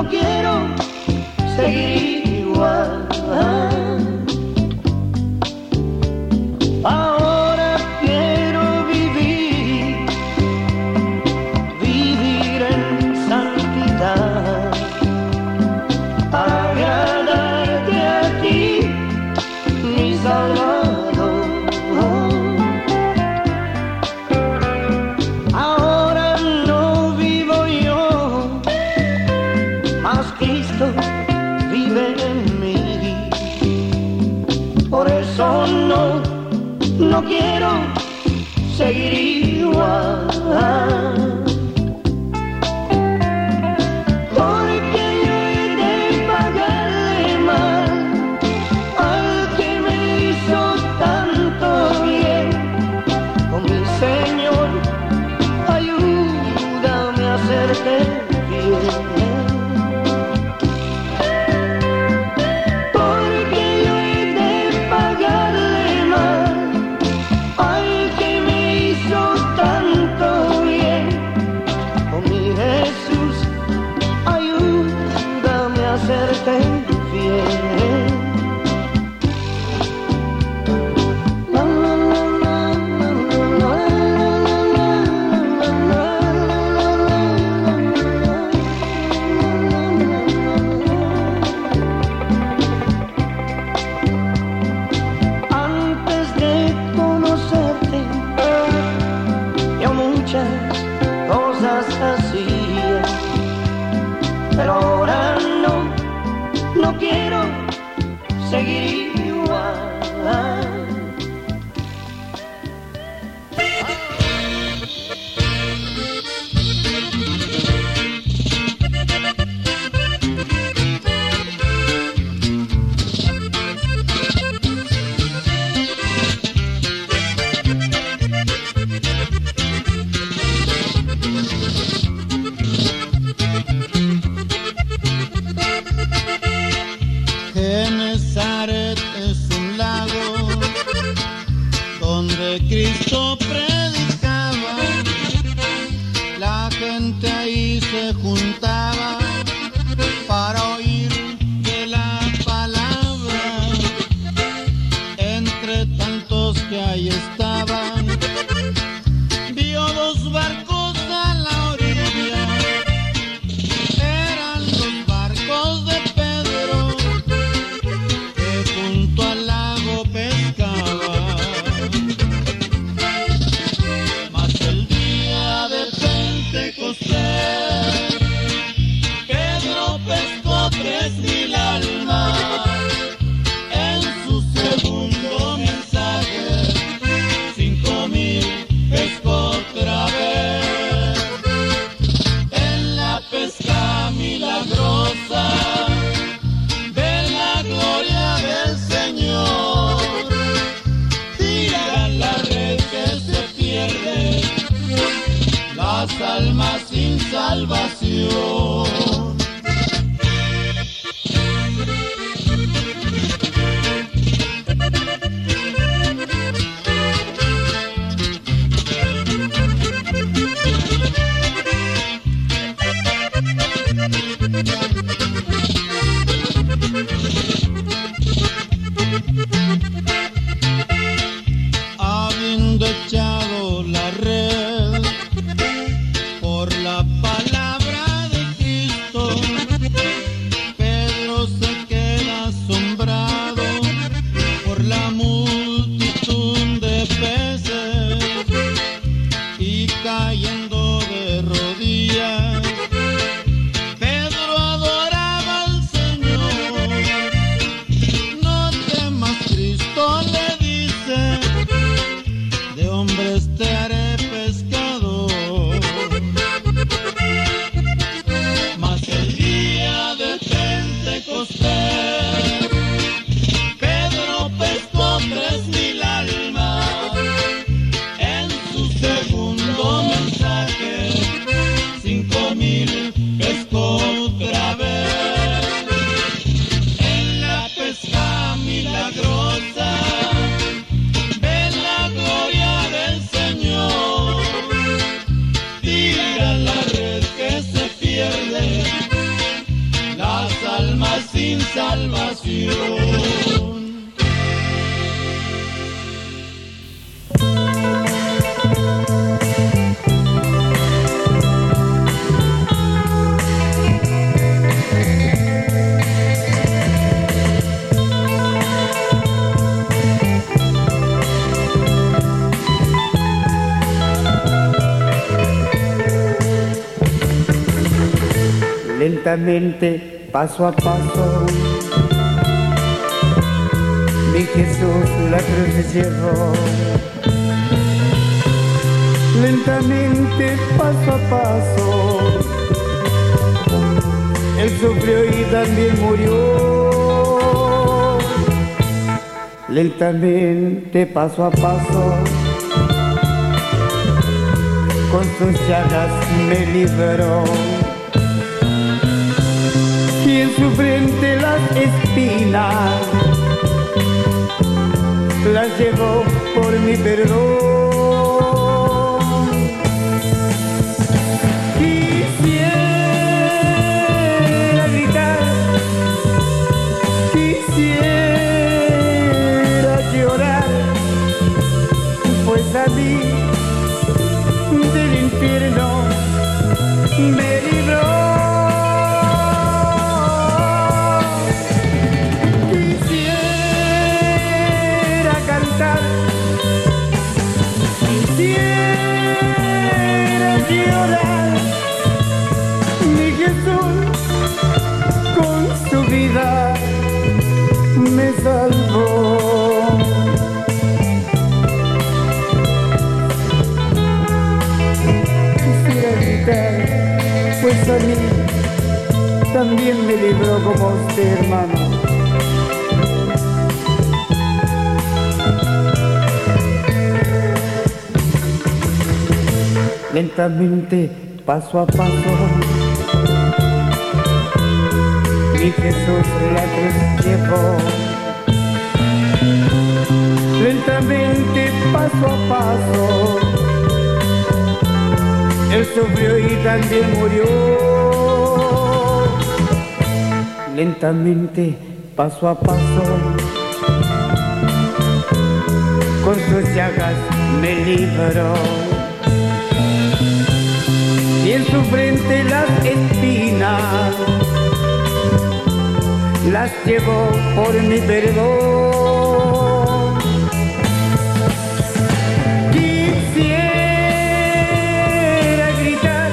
no quiero seguir igual. Ahora quiero vivir en santidad, agradarte a ti, mi Salvador. Ahora no vivo yo, mas Cristo vive en mí. Por eso no quiero seguir igual. Porque yo he de pagarle mal al que me hizo tanto bien. Oh mi Señor, ayúdame a hacerte bien. Hacerte bien. Antes de conocerte, yo muchas cosas hacía, pero ahora no quiero seguir igual.
sin salvación.
Lentamente, paso a paso, mi Jesús la cruz llevó. Lentamente, paso a paso, Él sufrió y también murió. Lentamente, paso a paso, con sus llagas me libró. Y en su frente las espinas las llevó por mi perdón. Quisiera gritar, quisiera llorar, pues a mí del infierno me libró. Quisiera llorar, mi Jesús con su vida me salvó. Quisiera gritar, pues a mí también me libró como usted, hermano. Lentamente, paso a paso, mi Jesús la cruz llevó. Lentamente, paso a paso, Él sufrió y también murió. Lentamente, paso a paso, con sus llagas me libró. Y en su frente las espinas las llevó por mi perdón. Quisiera gritar,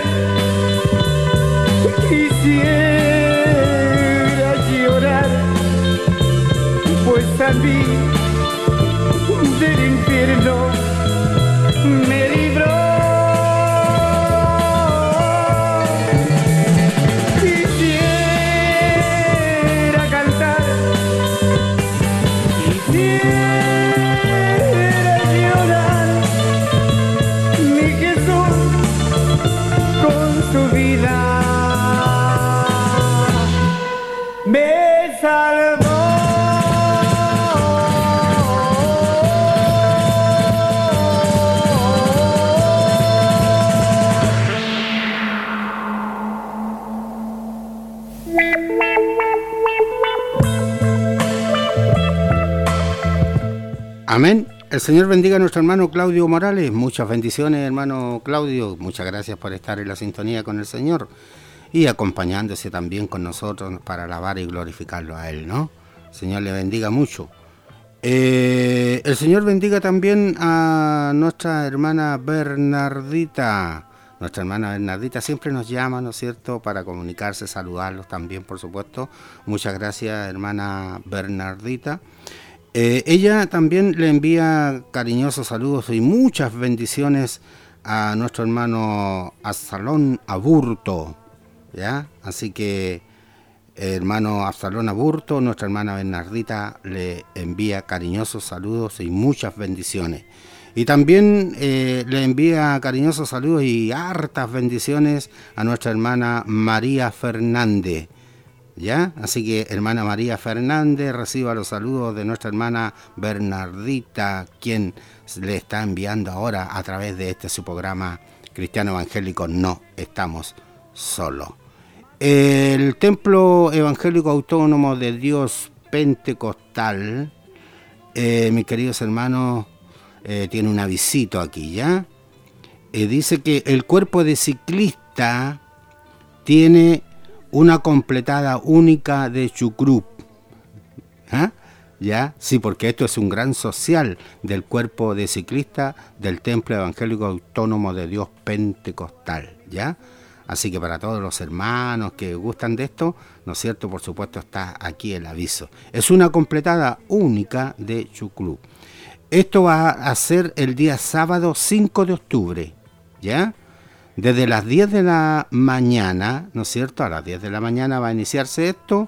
quisiera llorar, pues a mí del infierno me libró.
Amén. El Señor bendiga a nuestro hermano Claudio Morales. Muchas bendiciones, hermano Claudio. Muchas gracias por estar en la sintonía con el Señor y acompañándose también con nosotros para alabar y glorificarlo a Él, ¿no? El Señor le bendiga mucho. El Señor bendiga también a nuestra hermana Bernardita. Nuestra hermana Bernardita siempre nos llama, ¿no es cierto?, para comunicarse, saludarlos también, por supuesto. Muchas gracias, hermana Bernardita. Ella también le envía cariñosos saludos y muchas bendiciones a nuestro hermano Absalón Aburto, ¿ya? Así que, hermano Absalón Aburto, nuestra hermana Bernardita le envía cariñosos saludos y muchas bendiciones. Y también le envía cariñosos saludos y hartas bendiciones a nuestra hermana María Fernández, ¿ya? Así que, hermana María Fernández, reciba los saludos de nuestra hermana Bernardita, quien le está enviando ahora a través de su programa Cristiano Evangélico No Estamos Solos. El Templo Evangélico Autónomo de Dios Pentecostal, mis queridos hermanos, tiene un avisito aquí, ¿ya? Dice que el cuerpo de ciclista tiene una completada única de chucrut. ¿Ah? ¿Ya? Sí, porque esto es un gran social del cuerpo de ciclista del Templo Evangélico Autónomo de Dios Pentecostal, ¿ya? Así que para todos los hermanos que gustan de esto, ¿no es cierto? Por supuesto está aquí el aviso. Es una completada única de chucrut. Esto va a ser el día sábado 5 de octubre, ¿ya? Desde las 10 de la mañana, ¿no es cierto? A las 10 de la mañana va a iniciarse esto.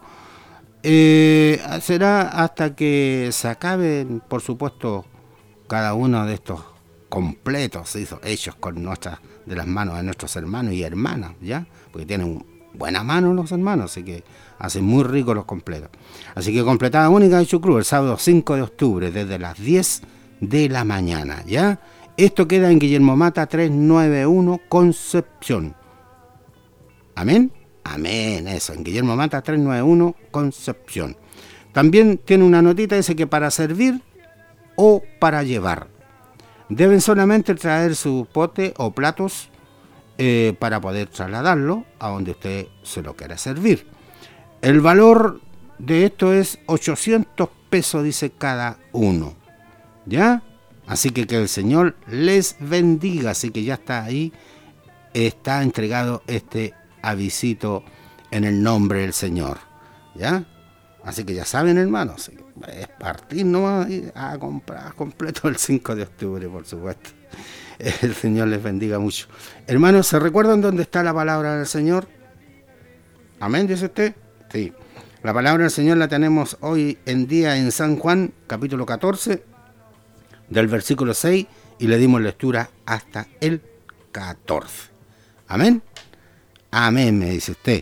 Será hasta que se acaben, por supuesto, cada uno de estos completos hechos con de las manos de nuestros hermanos y hermanas, ¿ya? Porque tienen buenas manos los hermanos, así que hacen muy ricos los completos. Así que completada única de chucrut el sábado 5 de octubre, desde las 10 de la mañana, ¿ya? Esto queda en Guillermo Mata 391, Concepción. ¿Amén? Amén, eso, en Guillermo Mata 391, Concepción. También tiene una notita, dice que para servir o para llevar. Deben solamente traer su pote o platos para poder trasladarlo a donde usted se lo quiera servir. El valor de esto es 800 pesos, dice cada uno, ¿ya? Así que el Señor les bendiga. Así que ya está ahí, está entregado este avisito en el nombre del Señor, ¿ya? Así que ya saben, hermanos, es partir nomás a comprar completo el 5 de octubre, por supuesto. El Señor les bendiga mucho. Hermanos, ¿se recuerdan dónde está la palabra del Señor? Amén, dice usted. Sí. La palabra del Señor la tenemos hoy en día en San Juan, capítulo 14, del versículo 6, y le dimos lectura hasta el 14. Amén. Amén, me dice usted.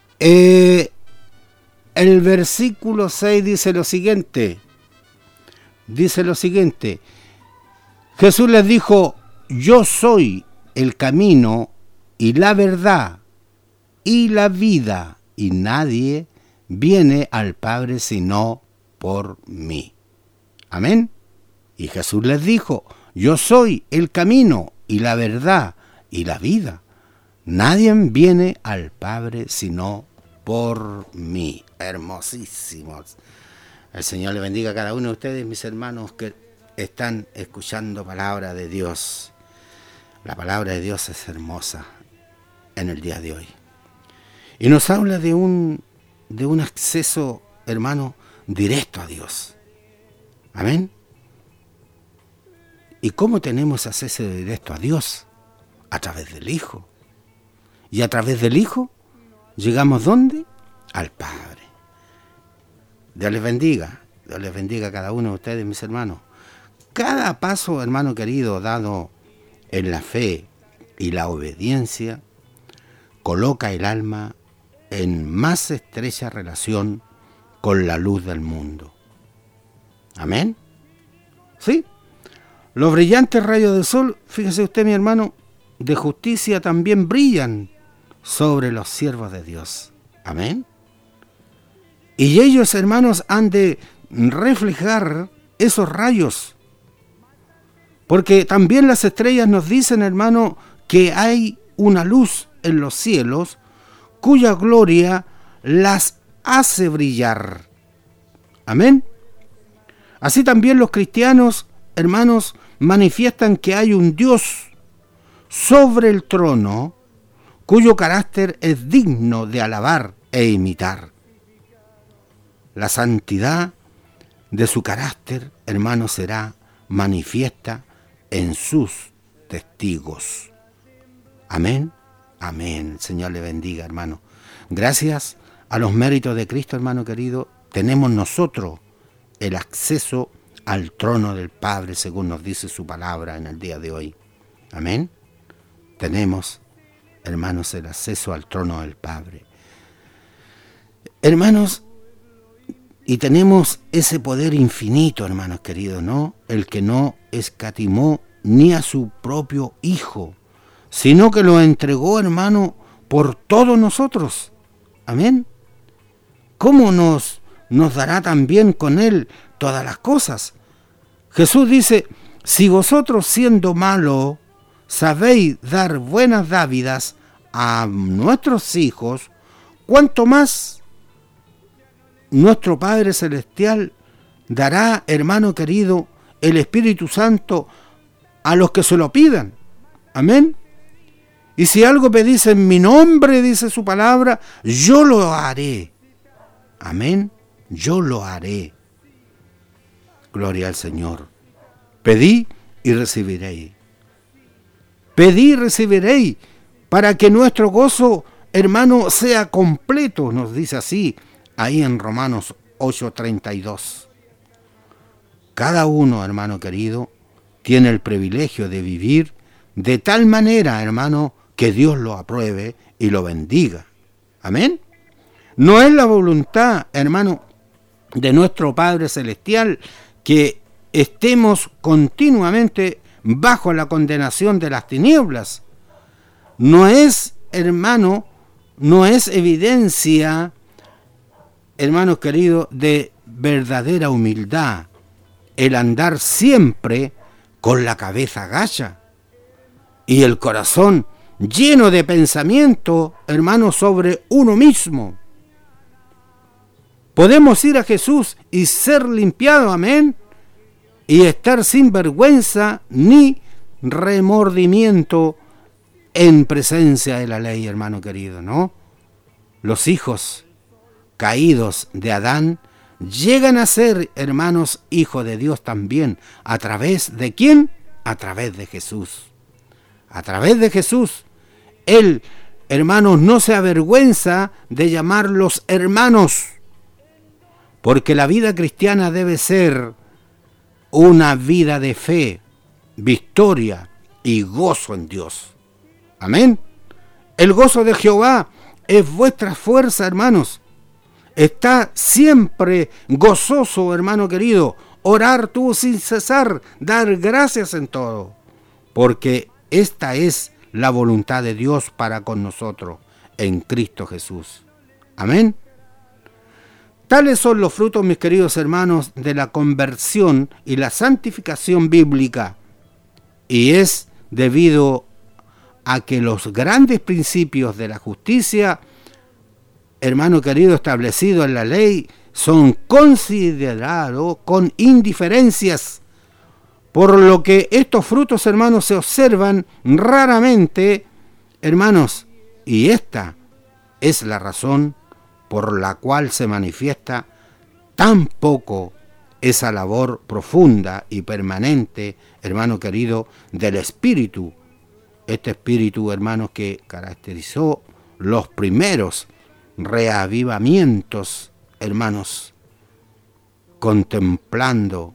El versículo 6 dice lo siguiente. Jesús les dijo: yo soy el camino y la verdad y la vida, y nadie viene al Padre sino por mí. Amén. Y Jesús les dijo: yo soy el camino y la verdad y la vida. Nadie viene al Padre sino por mí. Hermosísimos. El Señor le bendiga a cada uno de ustedes, mis hermanos, que están escuchando palabra de Dios. La palabra de Dios es hermosa en el día de hoy. Y nos habla de un acceso, hermano, directo a Dios. Amén. ¿Y cómo tenemos acceso directo a Dios? A través del Hijo. Y a través del Hijo, ¿llegamos dónde? Al Padre. Dios les bendiga a cada uno de ustedes, mis hermanos. Cada paso, hermano querido, dado en la fe y la obediencia, coloca el alma en más estrecha relación con la luz del mundo. ¿Amén? ¿Sí? Los brillantes rayos del sol, fíjese usted, mi hermano, de justicia también brillan sobre los siervos de Dios. Amén. Y ellos, hermanos, han de reflejar esos rayos. Porque también las estrellas nos dicen, hermano, que hay una luz en los cielos cuya gloria las hace brillar. Amén. Así también los cristianos, hermanos, manifiestan que hay un Dios sobre el trono cuyo carácter es digno de alabar e imitar. La santidad de su carácter, hermano, será manifiesta en sus testigos. Amén. Amén. El Señor le bendiga, hermano. Gracias a los méritos de Cristo, hermano querido, tenemos nosotros el acceso al trono del Padre, según nos dice su palabra en el día de hoy. Amén. Tenemos, hermanos, el acceso al trono del Padre. Hermanos, y tenemos ese poder infinito, hermanos queridos, ¿no? El que no escatimó ni a su propio Hijo, sino que lo entregó, hermano, por todos nosotros. Amén. ¿Cómo nos dará también con Él todas las cosas? Jesús dice, si vosotros siendo malos sabéis dar buenas dádivas a nuestros hijos, ¿cuánto más nuestro Padre Celestial dará, hermano querido, el Espíritu Santo a los que se lo pidan? Amén. Y si algo pedís en mi nombre, dice su palabra, yo lo haré. Amén. Yo lo haré. Gloria al Señor. Pedí y recibiréis. Pedí y recibiréis, para que nuestro gozo, hermano, sea completo, nos dice así, ahí en Romanos 8:32. Cada uno, hermano querido, tiene el privilegio de vivir de tal manera, hermano, que Dios lo apruebe y lo bendiga. Amén. No es la voluntad, hermano, de nuestro Padre Celestial que estemos continuamente bajo la condenación de las tinieblas. No es, hermano, no es evidencia, hermanos queridos, de verdadera humildad el andar siempre con la cabeza agacha y el corazón lleno de pensamiento, hermano, sobre uno mismo. Podemos ir a Jesús y ser limpiados, amén, y estar sin vergüenza ni remordimiento en presencia de la ley, hermano querido, ¿no? Los hijos caídos de Adán llegan a ser, hermanos, hijos de Dios también. ¿A través de quién? A través de Jesús. A través de Jesús. Él, hermanos, no se avergüenza de llamarlos hermanos, porque la vida cristiana debe ser una vida de fe, victoria y gozo en Dios. Amén. El gozo de Jehová es vuestra fuerza, hermanos. Está siempre gozoso, hermano querido. Orar tú sin cesar, dar gracias en todo, porque esta es la voluntad de Dios para con nosotros en Cristo Jesús. Amén. Tales son los frutos, mis queridos hermanos, de la conversión y la santificación bíblica, y es debido a que los grandes principios de la justicia, hermano querido, establecidos en la ley, son considerados con indiferencias, por lo que estos frutos, hermanos, se observan raramente, hermanos, y esta es la razón por la cual se manifiesta tan poco esa labor profunda y permanente, hermano querido, del Espíritu. Este Espíritu, hermanos, que caracterizó los primeros reavivamientos, hermanos, contemplando,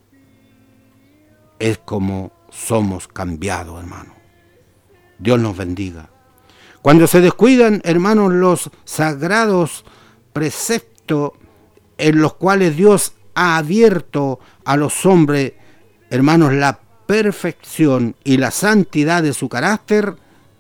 es como somos cambiados, hermano. Dios nos bendiga. Cuando se descuidan, hermanos, los sagrados preceptos en los cuales Dios ha abierto a los hombres, hermanos, la perfección y la santidad de su carácter,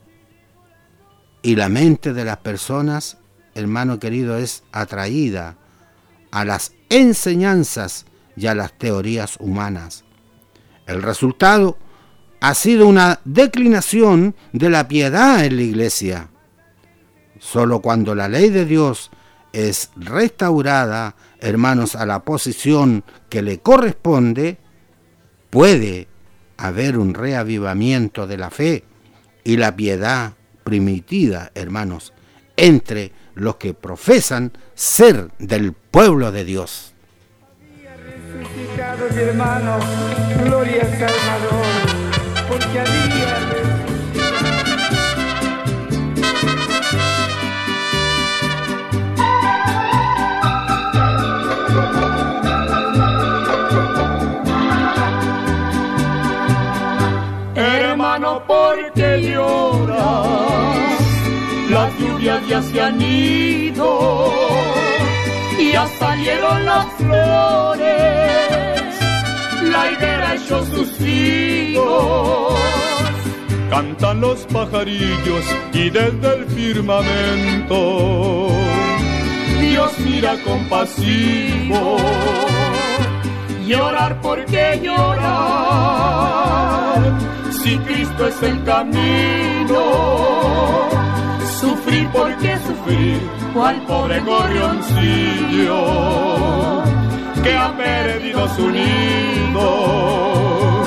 y la mente de las personas, hermano querido, es atraída a las enseñanzas y a las teorías humanas. El resultado ha sido una declinación de la piedad en la iglesia. Solo cuando la ley de Dios es restaurada, hermanos, a la posición que le corresponde, puede haber un reavivamiento de la fe y la piedad primitiva, hermanos, entre los que profesan ser del pueblo de Dios.
Resucitado, mi hermano, gloria al Salvador, porque había
Hermano, ¿por qué lloras? Las lluvias ya se han ido, ya salieron las flores, la higuera echó sus higos.
Cantan los pajarillos y desde el firmamento
sea compasivo. Llorar porque llorar, si Cristo es el camino. Sufrir porque sufrir, cual pobre gorrioncillo que ha perdido su nido.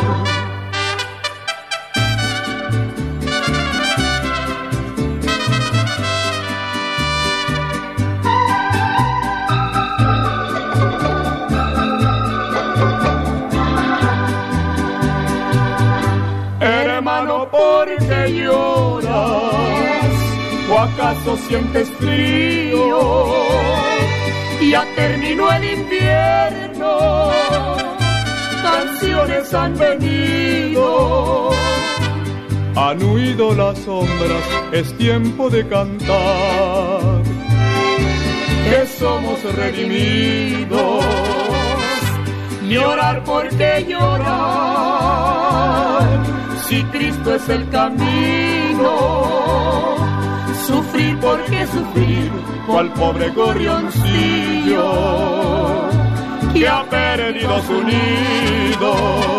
Hermano, ¿por qué lloras? ¿O acaso sientes frío? Ya terminó el invierno, canciones han venido,
han huido las sombras, es tiempo de cantar,
que somos redimidos. Llorar porque llorar, si Cristo es el camino. Sufrir porque sufrir, cual pobre gorrioncillo que ha perdido su nido.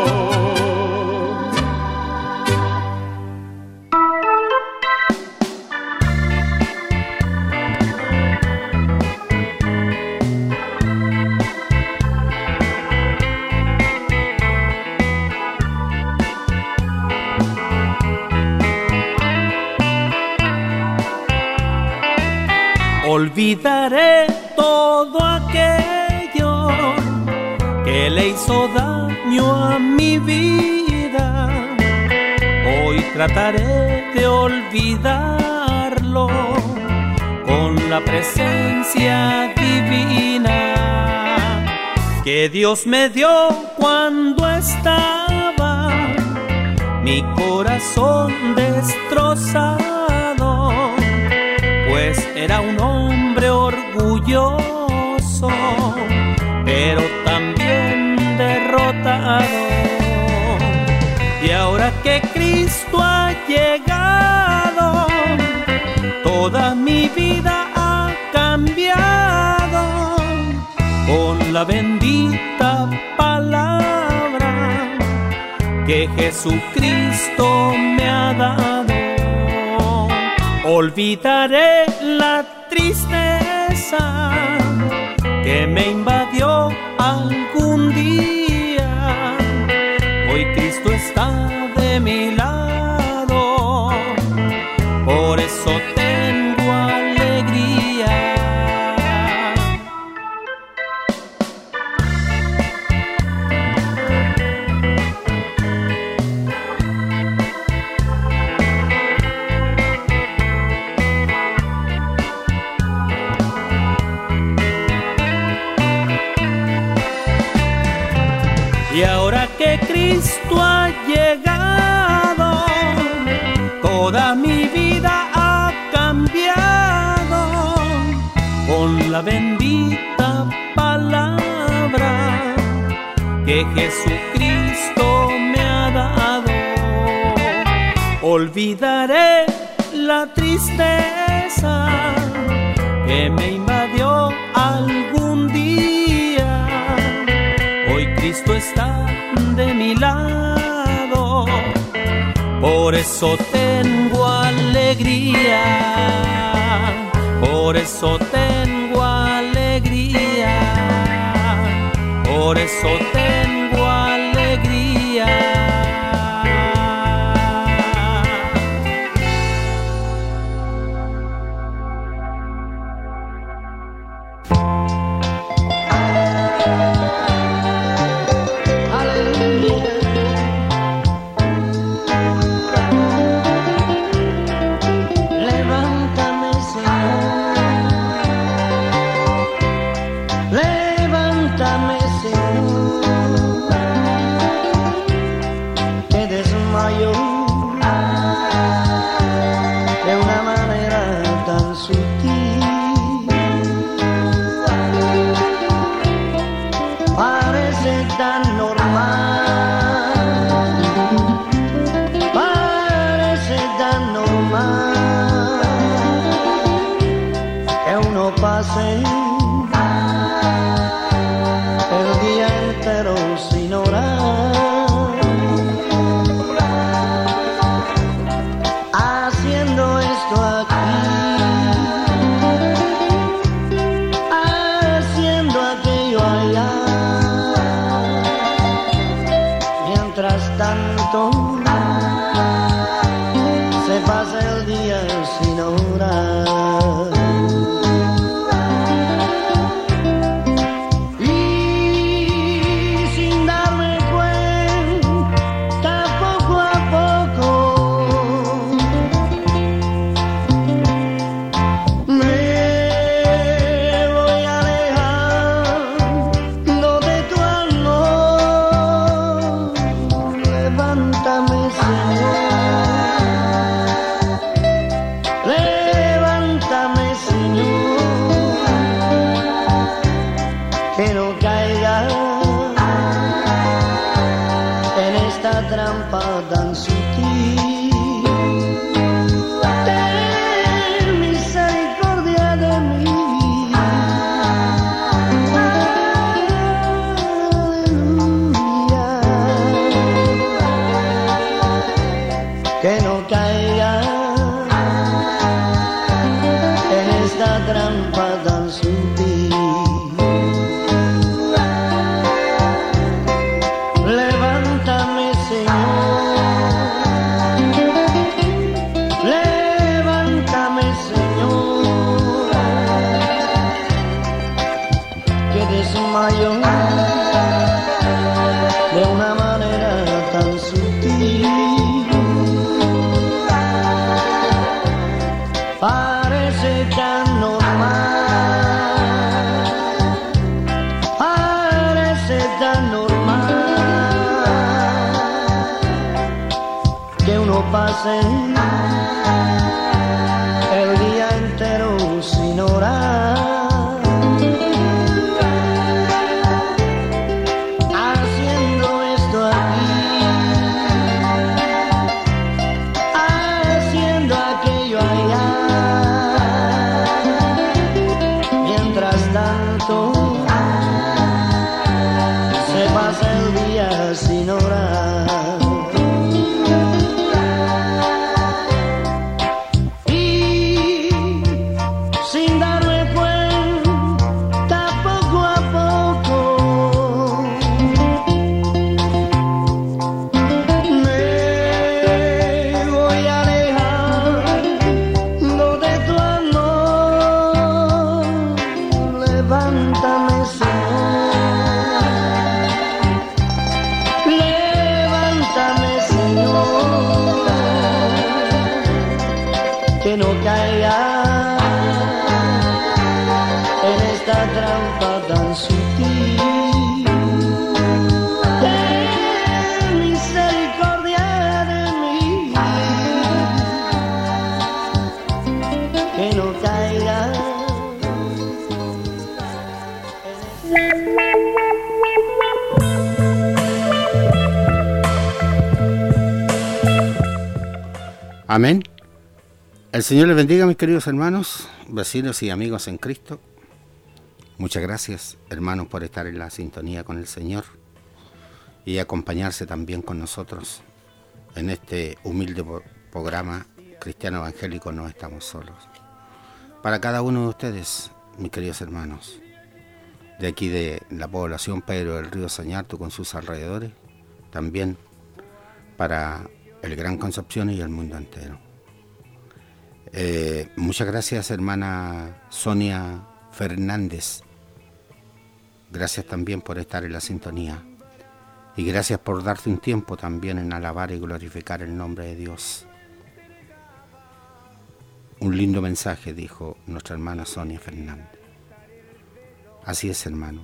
Olvidaré todo aquello que le hizo daño a mi vida. Hoy trataré de olvidarlo con la presencia divina que Dios me dio cuando estaba mi corazón destrozado. Pues era un hombre orgulloso, pero también derrotado. Y ahora que Cristo ha llegado, toda mi vida ha cambiado con la bendita palabra que Jesucristo me ha dado. Olvidaré la tristeza que me invadió algún día. Hoy Cristo está de mi lado, por eso tengo alegría. Y ahora que Cristo ha llegado, toda mi vida ha cambiado con la bendita palabra que Jesucristo me ha dado. Olvidaré la tristeza que me invadió algún día. Hoy Cristo está de mi lado, por eso tengo alegría, por eso tengo alegría, por eso tengo alegría.
Pase el día entero sin orar, haciendo esto aquí, haciendo aquello allá, mientras tanto se pasa el día sin orar. De una manera tan sutil, parece tan normal, parece tan normal, que uno pase el día entero sin orar. Sin orar, y sin darme cuenta, poco a poco me voy alejando de tu amor. Levántame, Señor. Que no caiga en esta trampa tan sutil. Ten misericordia de mí, que no caiga.
Amén. El Señor les bendiga, mis queridos hermanos, vecinos y amigos en Cristo. Muchas gracias, hermanos, por estar en la sintonía con el Señor y acompañarse también con nosotros en este humilde programa cristiano evangélico No Estamos Solos. Para cada uno de ustedes, mis queridos hermanos, de aquí de la población Pedro del Río Sañarto con sus alrededores, también para el Gran Concepción y el mundo entero. Muchas gracias, hermana Sonia Fernández. Gracias también por estar en la sintonía. Y gracias por darte un tiempo también en alabar y glorificar el nombre de Dios. Un lindo mensaje, dijo nuestra hermana Sonia Fernández. Así es, hermano.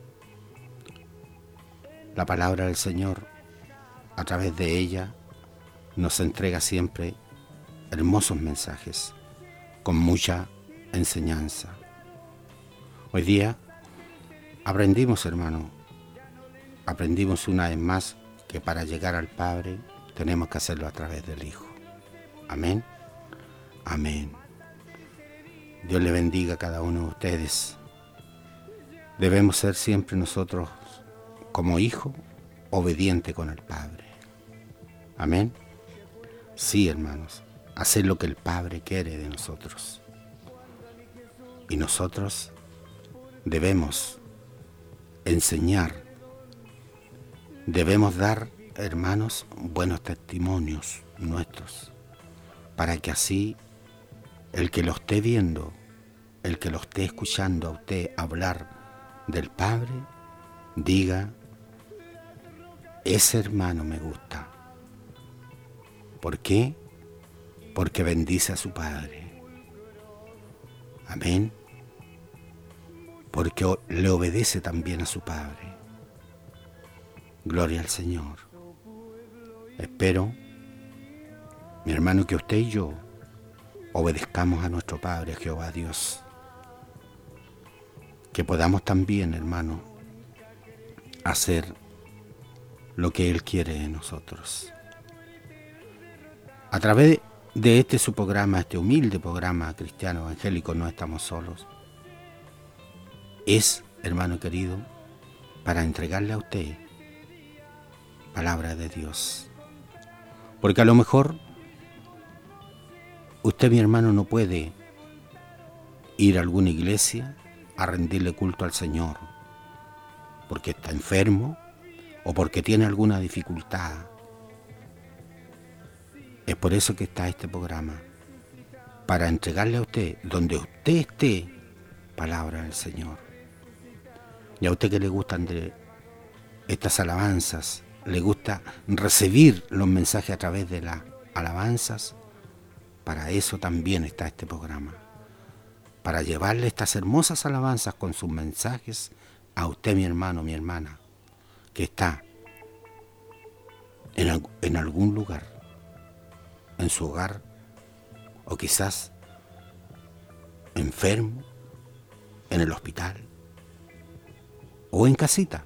La palabra del Señor, a través de ella, nos entrega siempre hermosos mensajes, con mucha enseñanza. Hoy día aprendimos, hermano, aprendimos una vez más que para llegar al Padre tenemos que hacerlo a través del Hijo. Amén. Amén. Dios le bendiga a cada uno de ustedes debemos ser siempre nosotros, como hijos, obedientes con el Padre. Amén. Sí, hermanos, hacer lo que el Padre quiere de nosotros. Y nosotros debemos enseñar, debemos dar, hermanos, buenos testimonios nuestros, para que así el que lo esté viendo, el que lo esté escuchando a usted hablar del Padre, diga: ese hermano me gusta. ¿Por qué? Porque bendice a su Padre. Amén. Porque le obedece también a su Padre. Gloria al Señor. Espero, mi hermano, que usted y yo obedezcamos a nuestro Padre, Jehová Dios. Que podamos también, hermano, hacer lo que Él quiere de nosotros. A través de este su programa, este humilde programa cristiano evangélico, No Estamos Solos, es, hermano querido, para entregarle a usted palabra de Dios. Porque a lo mejor usted, mi hermano, no puede ir a alguna iglesia a rendirle culto al Señor porque está enfermo o porque tiene alguna dificultad. Es por eso que está este programa, para entregarle a usted, donde usted esté, palabra del Señor. Y a usted que le gustan de estas alabanzas, le gusta recibir los mensajes a través de las alabanzas, para eso también está este programa, para llevarle estas hermosas alabanzas con sus mensajes a usted, mi hermano, mi hermana, que está en algún lugar, en su hogar, o quizás enfermo, en el hospital, o en casita.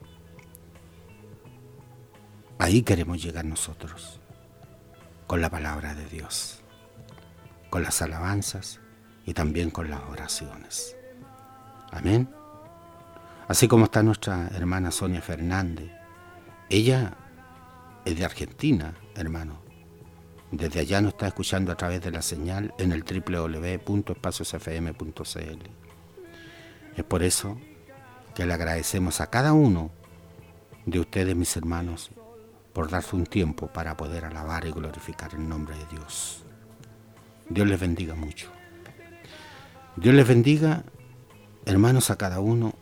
Ahí queremos llegar nosotros, con la palabra de Dios, con las alabanzas y también con las oraciones. Amén. Así como está nuestra hermana Sonia Fernández. Ella es de Argentina, hermano. Desde allá nos está escuchando a través de la señal en el www.espaciosfm.cl. Es por eso que le agradecemos a cada uno de ustedes, mis hermanos, por darse un tiempo para poder alabar y glorificar el nombre de Dios. Dios les bendiga mucho. Dios les bendiga, hermanos, a cada uno.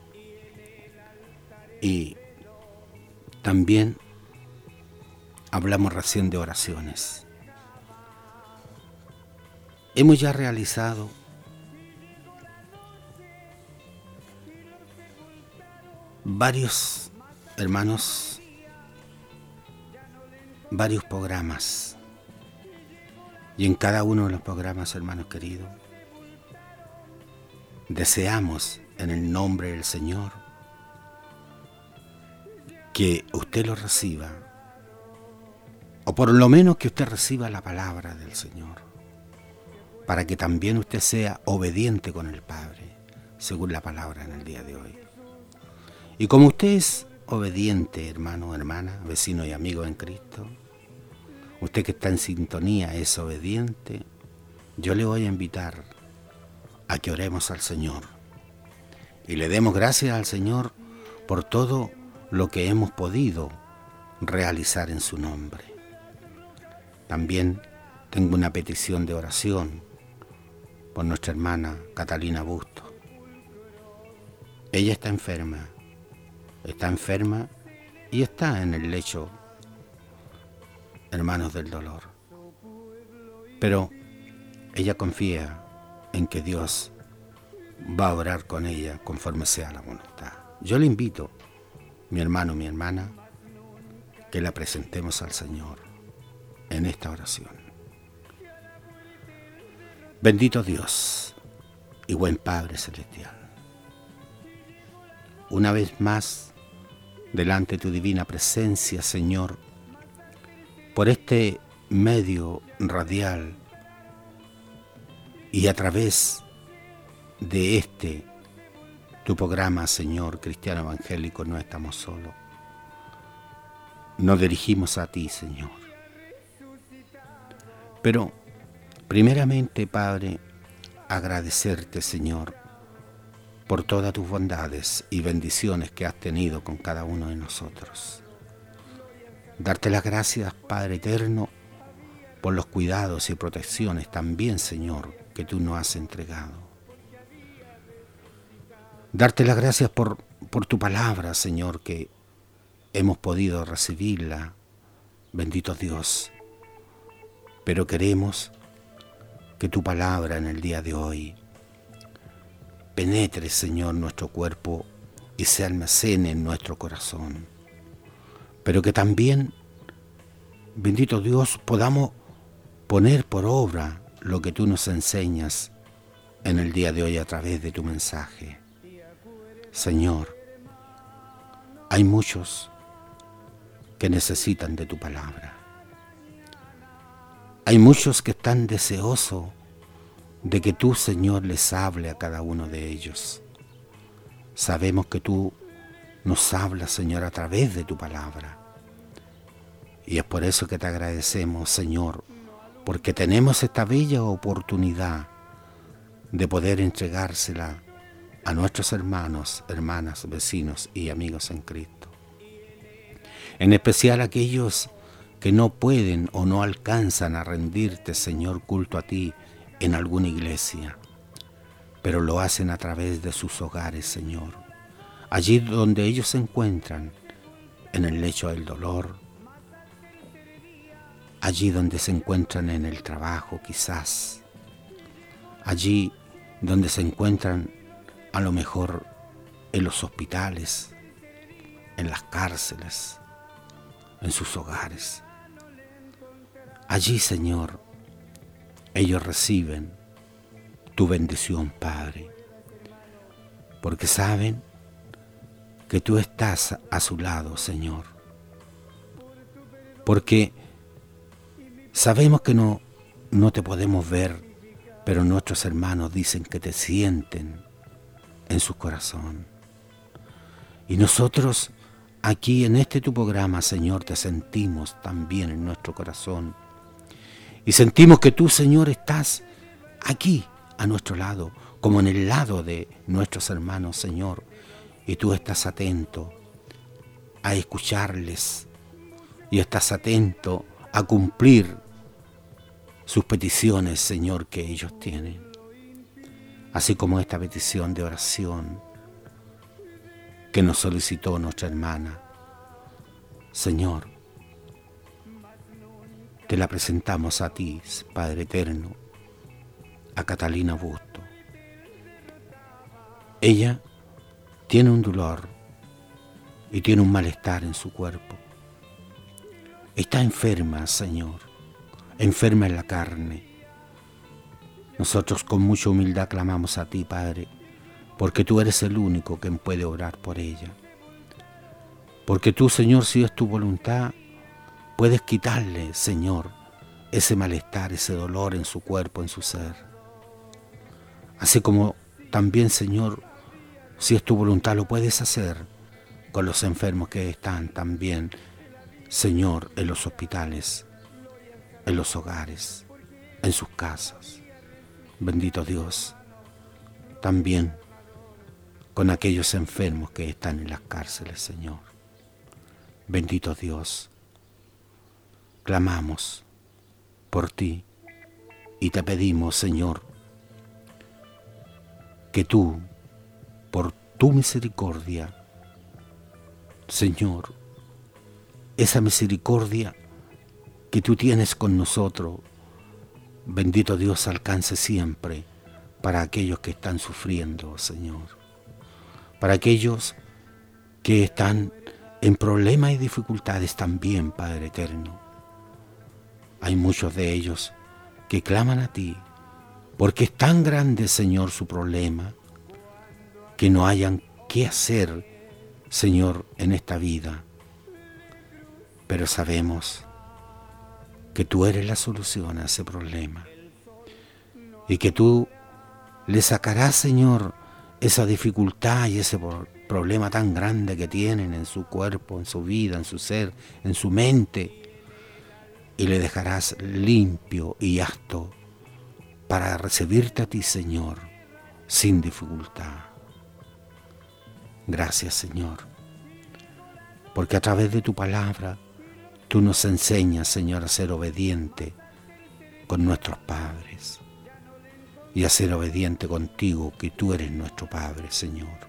Y también hablamos recién de oraciones. Hemos ya realizado varios, hermanos, varios programas. Y en cada uno de los programas, hermanos queridos, deseamos en el nombre del Señor que usted lo reciba, o por lo menos que usted reciba la palabra del Señor, para que también usted sea obediente con el Padre, según la palabra en el día de hoy. Y como usted es obediente, hermano, hermana, vecino y amigo en Cristo, usted que está en sintonía es obediente, yo le voy a invitar a que oremos al Señor y le demos gracias al Señor por todo lo que hemos podido realizar en su nombre. También tengo una petición de oración por nuestra hermana Catalina Busto. Ella está enferma y está en el lecho, hermanos, del dolor. Pero ella confía en que Dios va a orar con ella conforme sea la voluntad. Yo le invito, mi hermano, mi hermana, que la presentemos al Señor en esta oración. Bendito Dios y buen Padre Celestial, una vez más, delante de tu divina presencia, Señor, por este medio radial y a través de tu programa, Señor, Cristiano Evangélico, No Estamos Solos. Nos dirigimos a ti, Señor. Pero, primeramente, Padre, agradecerte, Señor, por todas tus bondades y bendiciones que has tenido con cada uno de nosotros. Darte las gracias, Padre eterno, por los cuidados y protecciones también, Señor, que tú nos has entregado. Darte las gracias por tu palabra, Señor, que hemos podido recibirla, bendito Dios. Pero queremos que tu palabra en el día de hoy penetre, Señor, nuestro cuerpo y se almacene en nuestro corazón. Pero que también, bendito Dios, podamos poner por obra lo que tú nos enseñas en el día de hoy a través de tu mensaje. Señor, hay muchos que necesitan de tu palabra. Hay muchos que están deseosos de que tú, Señor, les hable a cada uno de ellos. Sabemos que tú nos hablas, Señor, a través de tu palabra. Y es por eso que te agradecemos, Señor, porque tenemos esta bella oportunidad de poder entregársela a nuestros hermanos, hermanas, vecinos y amigos en Cristo. En especial aquellos que no pueden o no alcanzan a rendirte, Señor, culto a ti en alguna iglesia, pero lo hacen a través de sus hogares, Señor. Allí donde ellos se encuentran, en el lecho del dolor, allí donde se encuentran en el trabajo quizás, allí donde se encuentran a lo mejor en los hospitales, en las cárceles, en sus hogares. Allí, Señor, ellos reciben tu bendición, Padre, porque saben que tú estás a su lado, Señor. Porque sabemos que no te podemos ver, pero nuestros hermanos dicen que te sienten en su corazón. Y nosotros aquí en este tu programa, Señor, te sentimos también en nuestro corazón. Y sentimos que tú, Señor, estás aquí a nuestro lado, como en el lado de nuestros hermanos, Señor. Y tú estás atento a escucharles y estás atento a cumplir sus peticiones, Señor, que ellos tienen. Así como esta petición de oración que nos solicitó nuestra hermana. Señor, te la presentamos a ti, Padre eterno, a Catalina Busto. Ella tiene un dolor y tiene un malestar en su cuerpo. Está enferma, Señor, enferma en la carne. Nosotros con mucha humildad clamamos a ti, Padre, porque tú eres el único que puede orar por ella. Porque tú, Señor, si es tu voluntad, puedes quitarle, Señor, ese malestar, ese dolor en su cuerpo, en su ser. Así como también, Señor, si es tu voluntad, lo puedes hacer con los enfermos que están también, Señor, en los hospitales, en los hogares, en sus casas. Bendito Dios, también con aquellos enfermos que están en las cárceles, Señor. Bendito Dios, clamamos por ti y te pedimos, Señor, que tú, por tu misericordia, Señor, esa misericordia que tú tienes con nosotros, bendito Dios, alcance siempre para aquellos que están sufriendo, Señor, para aquellos que están en problemas y dificultades también, Padre eterno. Hay muchos de ellos que claman a ti, porque es tan grande, Señor, su problema, que no hayan qué hacer, Señor, en esta vida. Pero sabemos que tú eres la solución a ese problema y que tú le sacarás, Señor, esa dificultad y ese problema tan grande que tienen en su cuerpo, en su vida, en su ser, en su mente, y le dejarás limpio y apto para recibirte a ti, Señor, sin dificultad. Gracias, Señor, porque a través de tu palabra tú nos enseñas, Señor, a ser obediente con nuestros padres y a ser obediente contigo, que tú eres nuestro Padre, Señor.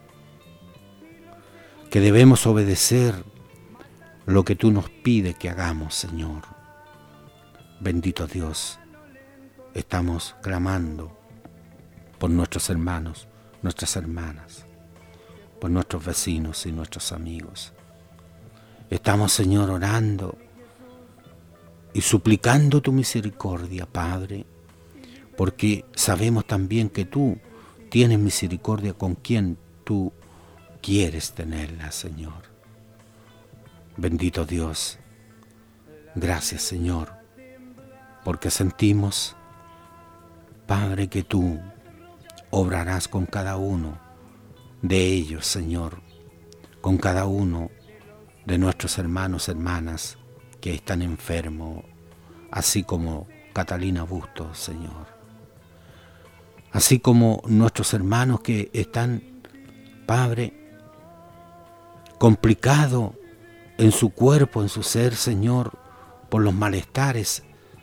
Que debemos obedecer lo que tú nos pides que hagamos, Señor. Bendito Dios, estamos clamando por nuestros hermanos, nuestras hermanas, por nuestros vecinos y nuestros amigos. Estamos, Señor, orando y suplicando tu misericordia, Padre, porque sabemos también que tú tienes misericordia con quien tú quieres tenerla, Señor. Bendito Dios, gracias, Señor, porque sentimos, Padre, que tú obrarás con cada uno de ellos, Señor, con cada uno de nuestros hermanos, hermanas que están enfermos, así como Catalina Bustos, Señor. Así como nuestros hermanos que están, Padre, complicados en su cuerpo, en su ser, Señor, por los malestares,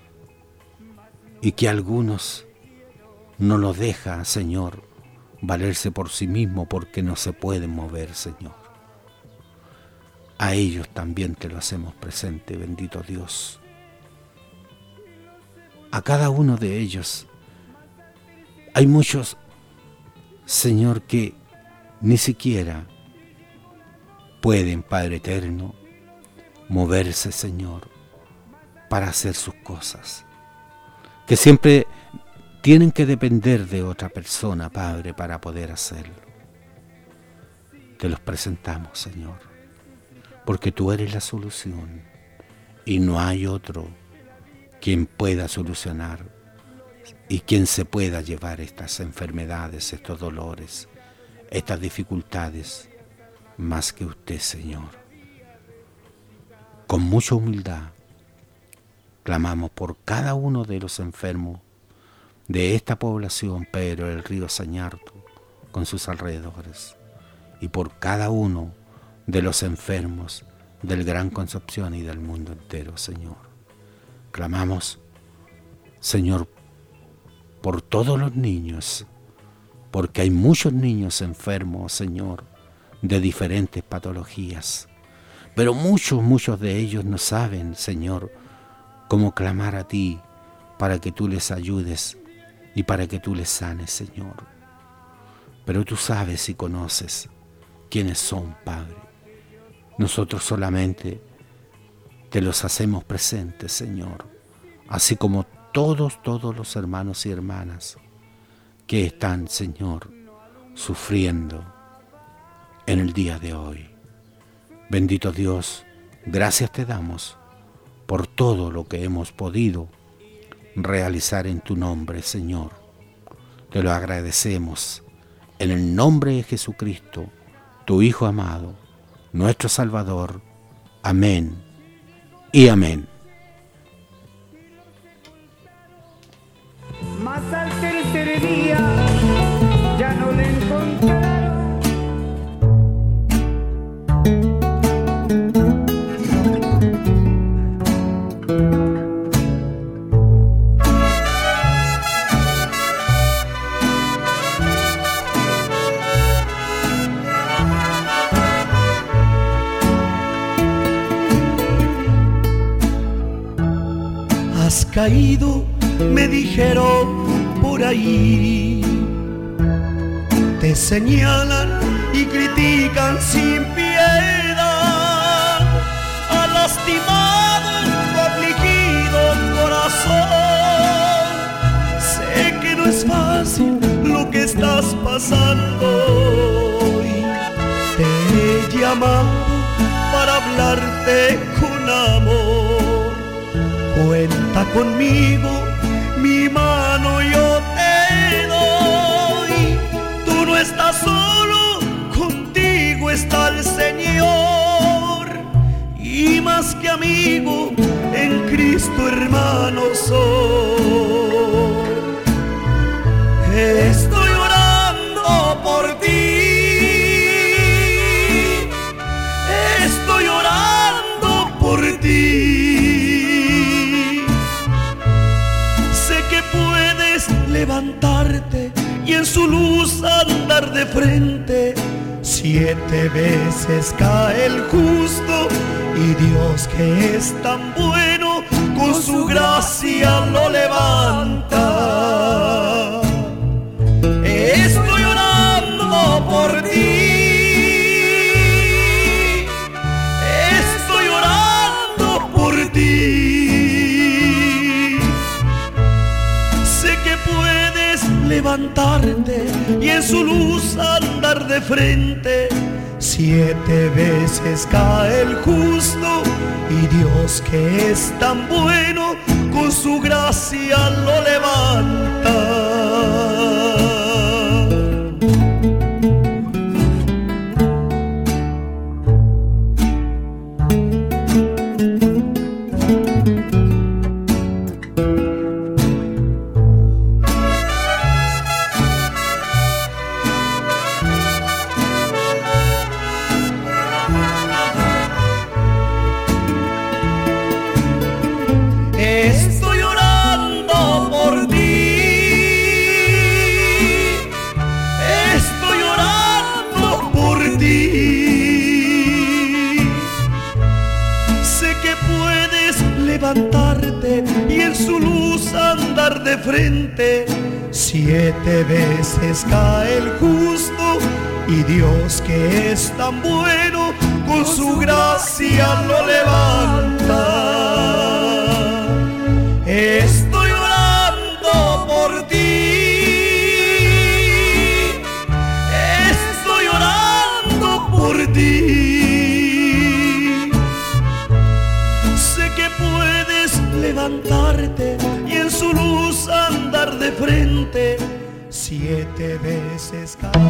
y que algunos no los deja, Señor, valerse por sí mismo porque no se pueden mover, Señor. A ellos también te lo hacemos presente, bendito Dios. A cada uno de ellos. Hay muchos, Señor, que ni siquiera pueden, Padre eterno, moverse, Señor, para hacer sus cosas. Que siempre tienen que depender de otra persona, Padre, para poder hacerlo. Te los presentamos, Señor, porque tú eres la solución y no hay otro quien pueda solucionar y quien se pueda llevar estas enfermedades, estos dolores, estas dificultades, más que usted, Señor. Con mucha humildad clamamos por cada uno de los enfermos de esta población, Pedro del Río Sañarto, con sus alrededores, y por cada uno de los enfermos del Gran Concepción y del mundo entero, Señor. Clamamos, Señor, por todos los niños, porque hay muchos niños enfermos, Señor, de diferentes patologías, pero muchos de ellos no saben, Señor, cómo clamar a ti para que tú les ayudes y para que tú les sanes, Señor. Pero tú sabes y conoces quiénes son, Padre. Nosotros solamente te los hacemos presentes, Señor, así como todos los hermanos y hermanas que están, Señor, sufriendo en el día de hoy. Bendito Dios, gracias te damos por todo lo que hemos podido realizar en tu nombre, Señor. Te lo agradecemos en el nombre de Jesucristo, tu Hijo amado, nuestro Salvador. Amén y amén.
Más al tercer día ya no le encontraron.
Has caído, me dijeron por ahí, te señalan y critican sin piedad, ha lastimado tu afligido corazón. Sé que no es fácil lo que estás pasando hoy, te he llamado para hablarte con amor. Cuenta conmigo, mi mano yo te doy. Tú no estás estás solo, contigo está el Señor. Y más que amigo, en Cristo hermano soy. Estoy orando por ti, estoy orando por ti. Sé que puedes levantarte y en su luz andar de frente. 7 veces cae el justo y Dios, que es tan bueno, con su gracia lo levanta. Estoy orando por ti, estoy orando por ti. Sé que puedes levantarte y en su luz andar de frente. 7 veces cae el justo y Dios, que es tan bueno, con su gracia lo levanta. Estoy orando por ti, estoy orando por ti. Sé que puedes levantarte y en su luz andar de frente. 7 veces cae el justo y Dios, que es tan bueno, con su gracia lo levanta. Estoy orando por ti, estoy orando por ti. Sé que puedes levantarte y en su luz andar de frente. 7 veces cae.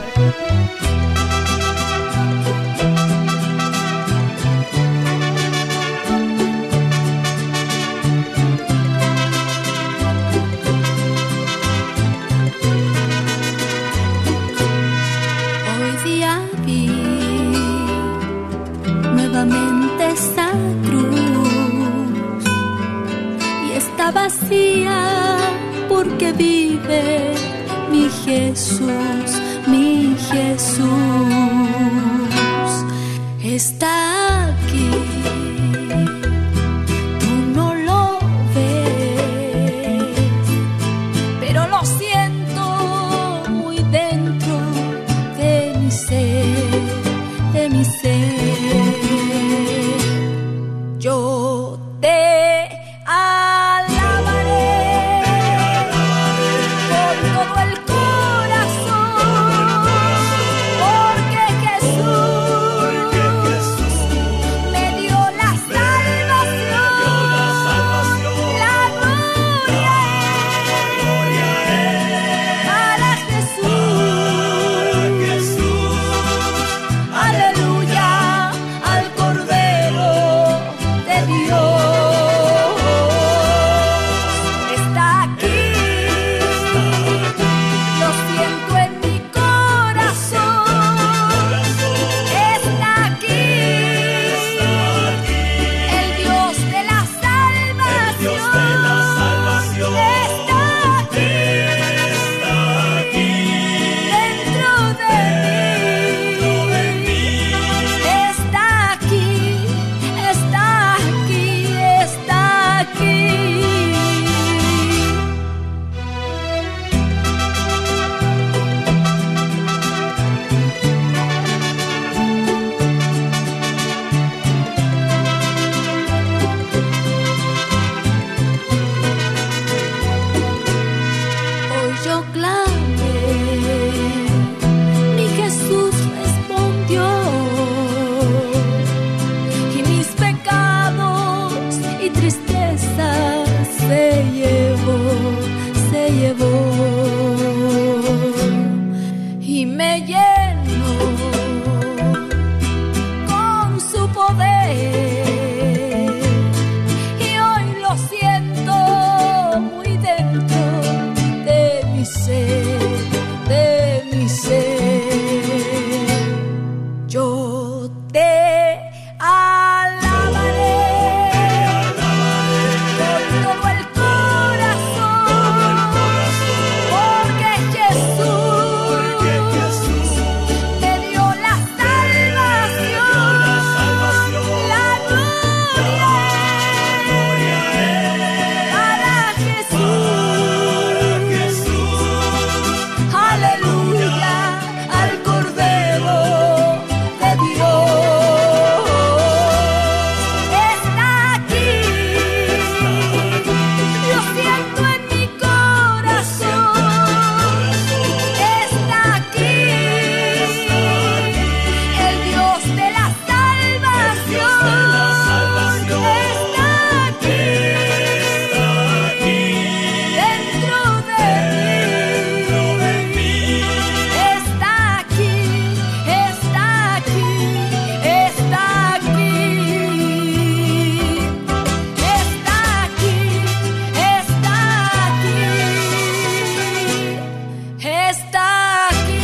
Esa cruz y está vacía porque vive mi Jesús, mi Jesús está aquí. Tú no lo ves, pero lo siento muy dentro de mi ser, de mi ser. Yo te alabaré con todo el corazón, porque yo te alabaré con todo el corazón, porque Jesús te dio la salvación, la gloria para Jesús, aleluya al Cordero de Dios. Está aquí, yo siento en mi corazón, está aquí, el Dios de la salvación, está aquí, dentro de mí, está aquí, está aquí, está aquí, está aquí, está aquí, está aquí.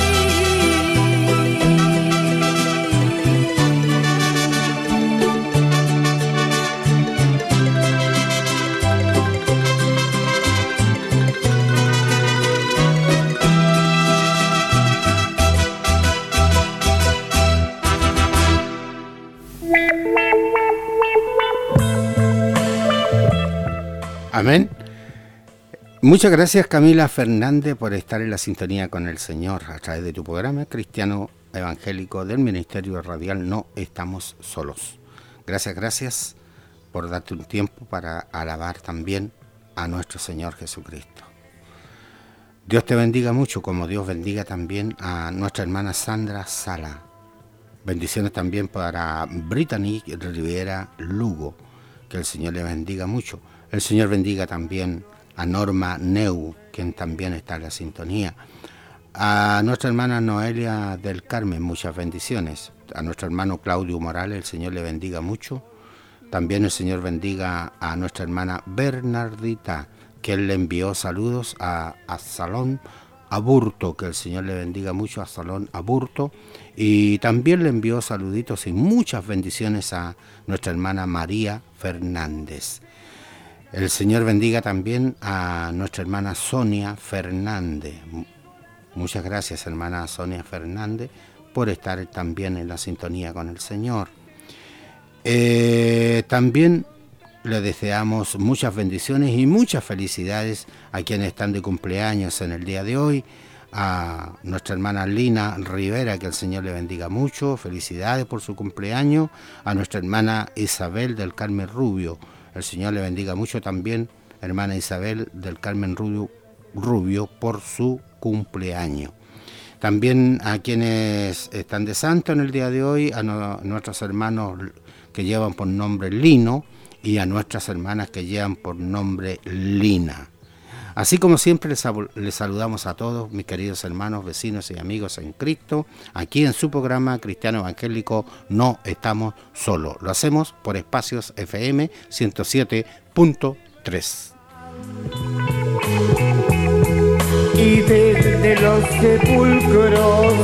Amén. Muchas gracias, Camila Fernández, por estar en la sintonía con el Señor a través de tu programa cristiano evangélico del Ministerio Radial No Estamos Solos. Gracias por darte un tiempo para alabar también a nuestro Señor Jesucristo. Dios te bendiga mucho, como Dios bendiga también a nuestra hermana Sandra Sala. Bendiciones también para Brittany Rivera Lugo, que el Señor le bendiga mucho. El Señor bendiga también a Norma Neu, quien también está en la sintonía. A nuestra hermana Noelia del Carmen, muchas bendiciones. A nuestro hermano Claudio Morales, el Señor le bendiga mucho. También el Señor bendiga a nuestra hermana Bernardita, que él le envió saludos a Salón Aburto, que el Señor le bendiga mucho a Salón Aburto. Y también le envió saluditos y muchas bendiciones a nuestra hermana María Fernández. El Señor bendiga también a nuestra hermana Sonia Fernández. Muchas gracias, hermana Sonia Fernández, por estar también en la sintonía con el Señor. También le deseamos muchas bendiciones y muchas felicidades a quienes están de cumpleaños en el día de hoy. A nuestra hermana Lina Rivera, que el Señor le bendiga mucho. Felicidades por su cumpleaños. A nuestra hermana Isabel del Carmen Rubio. El Señor le bendiga mucho también, hermana Isabel del Carmen Rubio, por su cumpleaños. También a quienes están de santo en el día de hoy, a nuestros hermanos que llevan por nombre Lino y a nuestras hermanas que llevan por nombre Lina. Así como siempre les saludamos a todos mis queridos hermanos, vecinos y amigos en Cristo, aquí en su programa Cristiano Evangélico No Estamos Solos. Lo hacemos por Espacios FM 107.3.
Y desde los sepulcros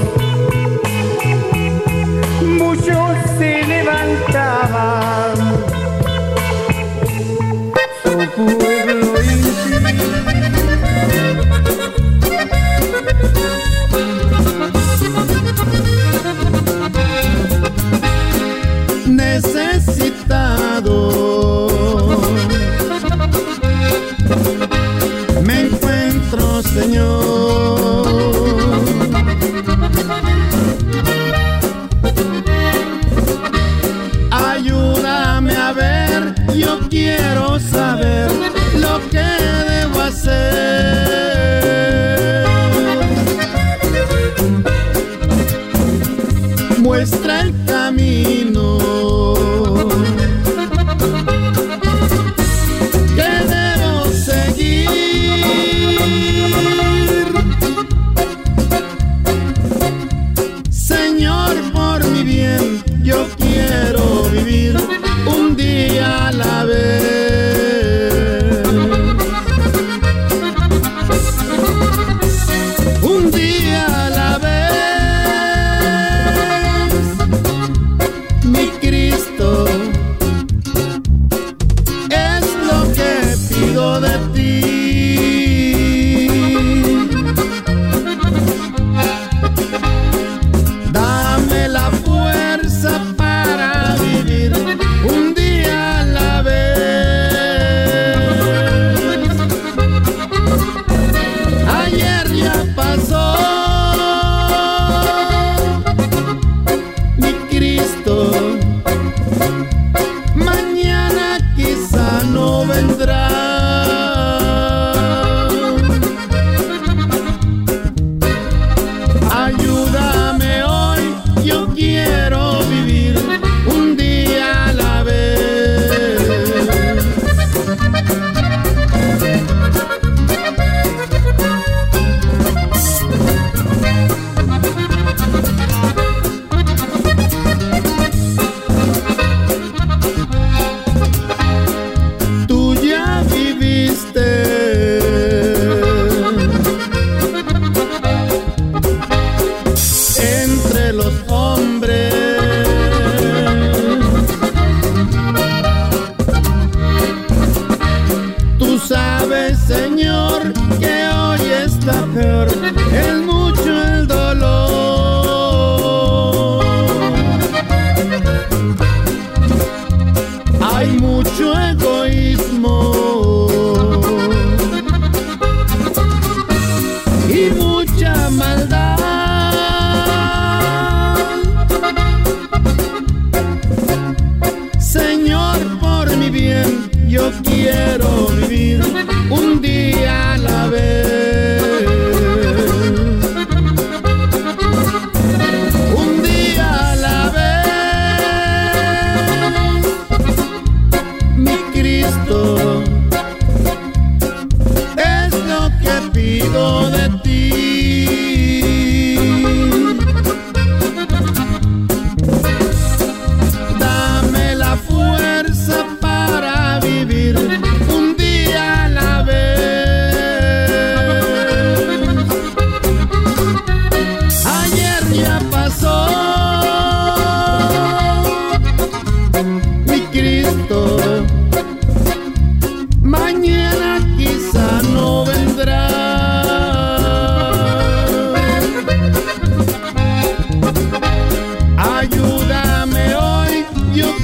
muchos se levantaban, su pueblo
necesitado me encuentro, Señor. Ayúdame a ver, yo quiero saber lo que debo hacer. Muestra el camino que debo seguir. Señor, por mi bien, yo quiero vivir un día a la vez. Un día a la vez.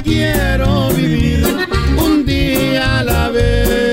quiero vivir un día a la vez.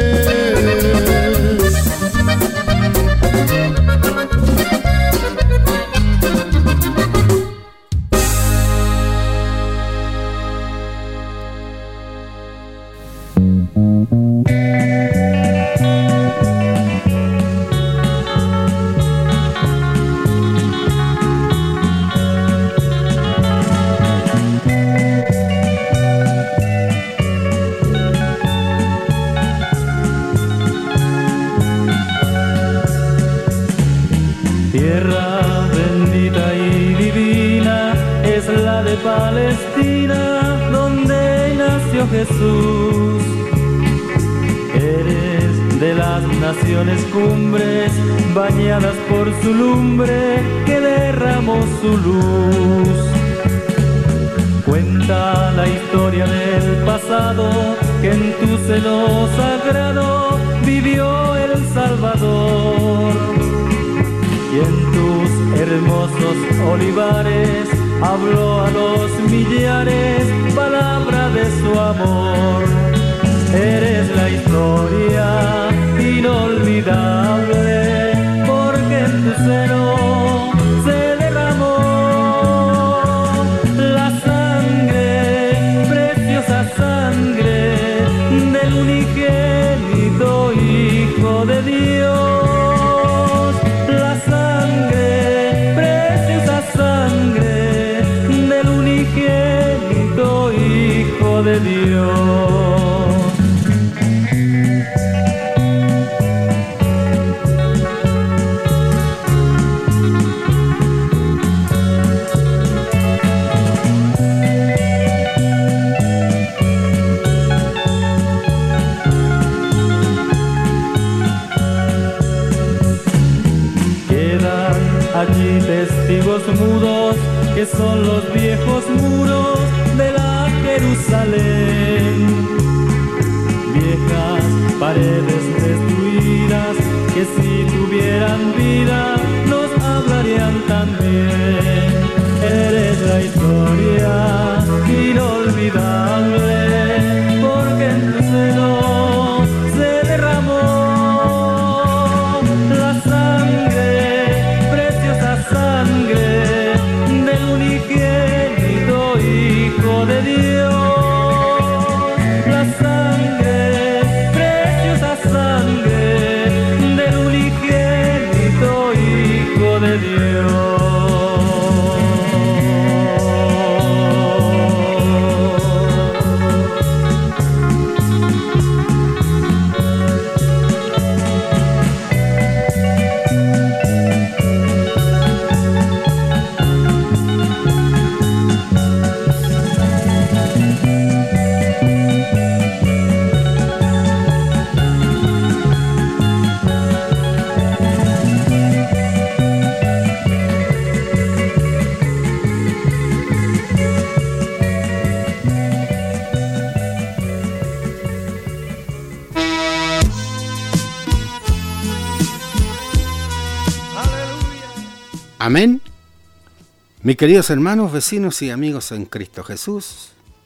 Palestina, donde nació Jesús. Eres de las naciones cumbres, bañadas por su lumbre, que derramó su luz. Cuenta la historia del pasado, que en tu seno sagrado vivió el Salvador. Y en tus hermosos olivares habló a los millares palabra de su amor. Eres la historia inolvidable, porque en tu seno se derramó la sangre, preciosa sangre del unigénito Hijo de Dios. La sangre, preciosa sangre del unigénito Hijo de Dios. Quedan allí testigos mudos, que son los viejos muros de la Jerusalén. Viejas paredes destruidas, que si tuvieran vida nos hablarían también. Eres la historia inolvidable, porque en tu seno se derramó la sangre, preciosa sangre del unigénito Hijo de Dios. La sangre, preciosa sangre del unigénito Hijo de Dios.
Amén. Mis queridos hermanos, vecinos y amigos en Cristo Jesús,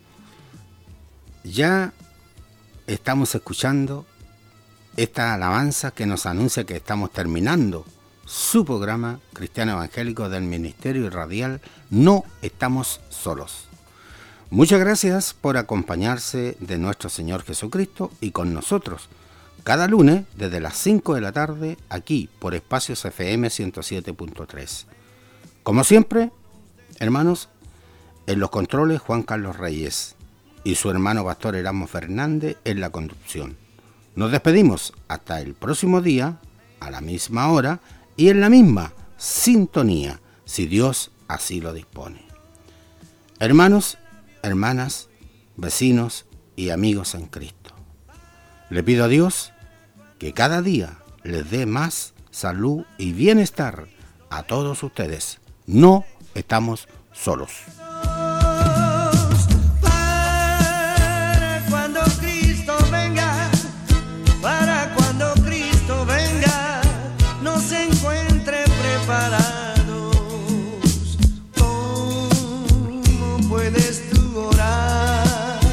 ya estamos escuchando esta alabanza que nos anuncia que estamos terminando su programa cristiano evangélico del Ministerio Radial No Estamos Solos. Muchas gracias por acompañarse de nuestro Señor Jesucristo y con nosotros cada lunes desde las 5 de la tarde aquí por Espacios FM 107.3. Como siempre, hermanos, en los controles Juan Carlos Reyes y su hermano pastor Erasmo Fernández en la conducción. Nos despedimos hasta el próximo día, a la misma hora y en la misma sintonía, si Dios así lo dispone. Hermanos, hermanas, vecinos y amigos en Cristo, le pido a Dios que cada día les dé más salud y bienestar a todos ustedes. No estamos solos.
Para cuando Cristo venga, nos encuentre preparados. ¿Cómo puedes tú orar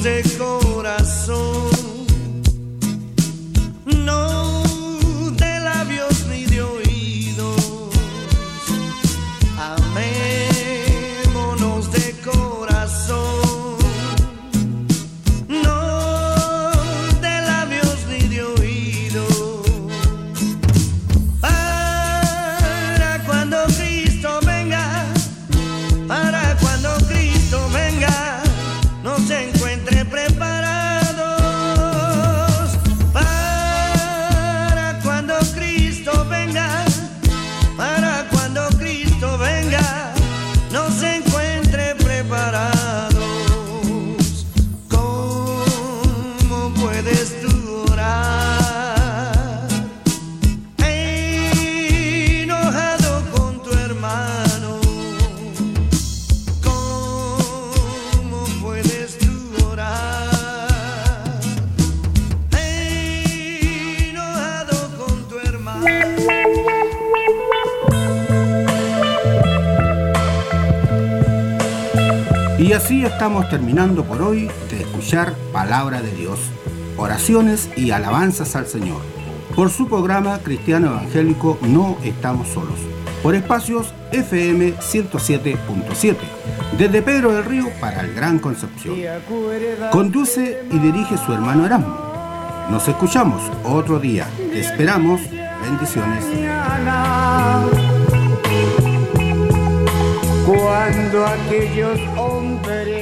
de corazón, no de labios ni de oídos. Amémonos de corazón, no de labios ni de oídos. Para cuando Cristo venga, para cuando Cristo venga, nos encuentre preparados. Para cuando Cristo venga, para cuando Cristo venga, nos encuentre preparados. ¿Cómo puedes tú orar enojado con tu hermano? ¿Cómo puedes tú orar enojado con tu hermano?
Y así estamos terminando por hoy de escuchar Palabra de Dios, oraciones y alabanzas al Señor, por su programa cristiano evangélico No Estamos Solos, por espacios FM 107.7, desde Pedro del Río para el Gran Concepción. Conduce y dirige su hermano Erasmo. Nos escuchamos otro día. Te esperamos. Bendiciones.
Cuando aquellos hombres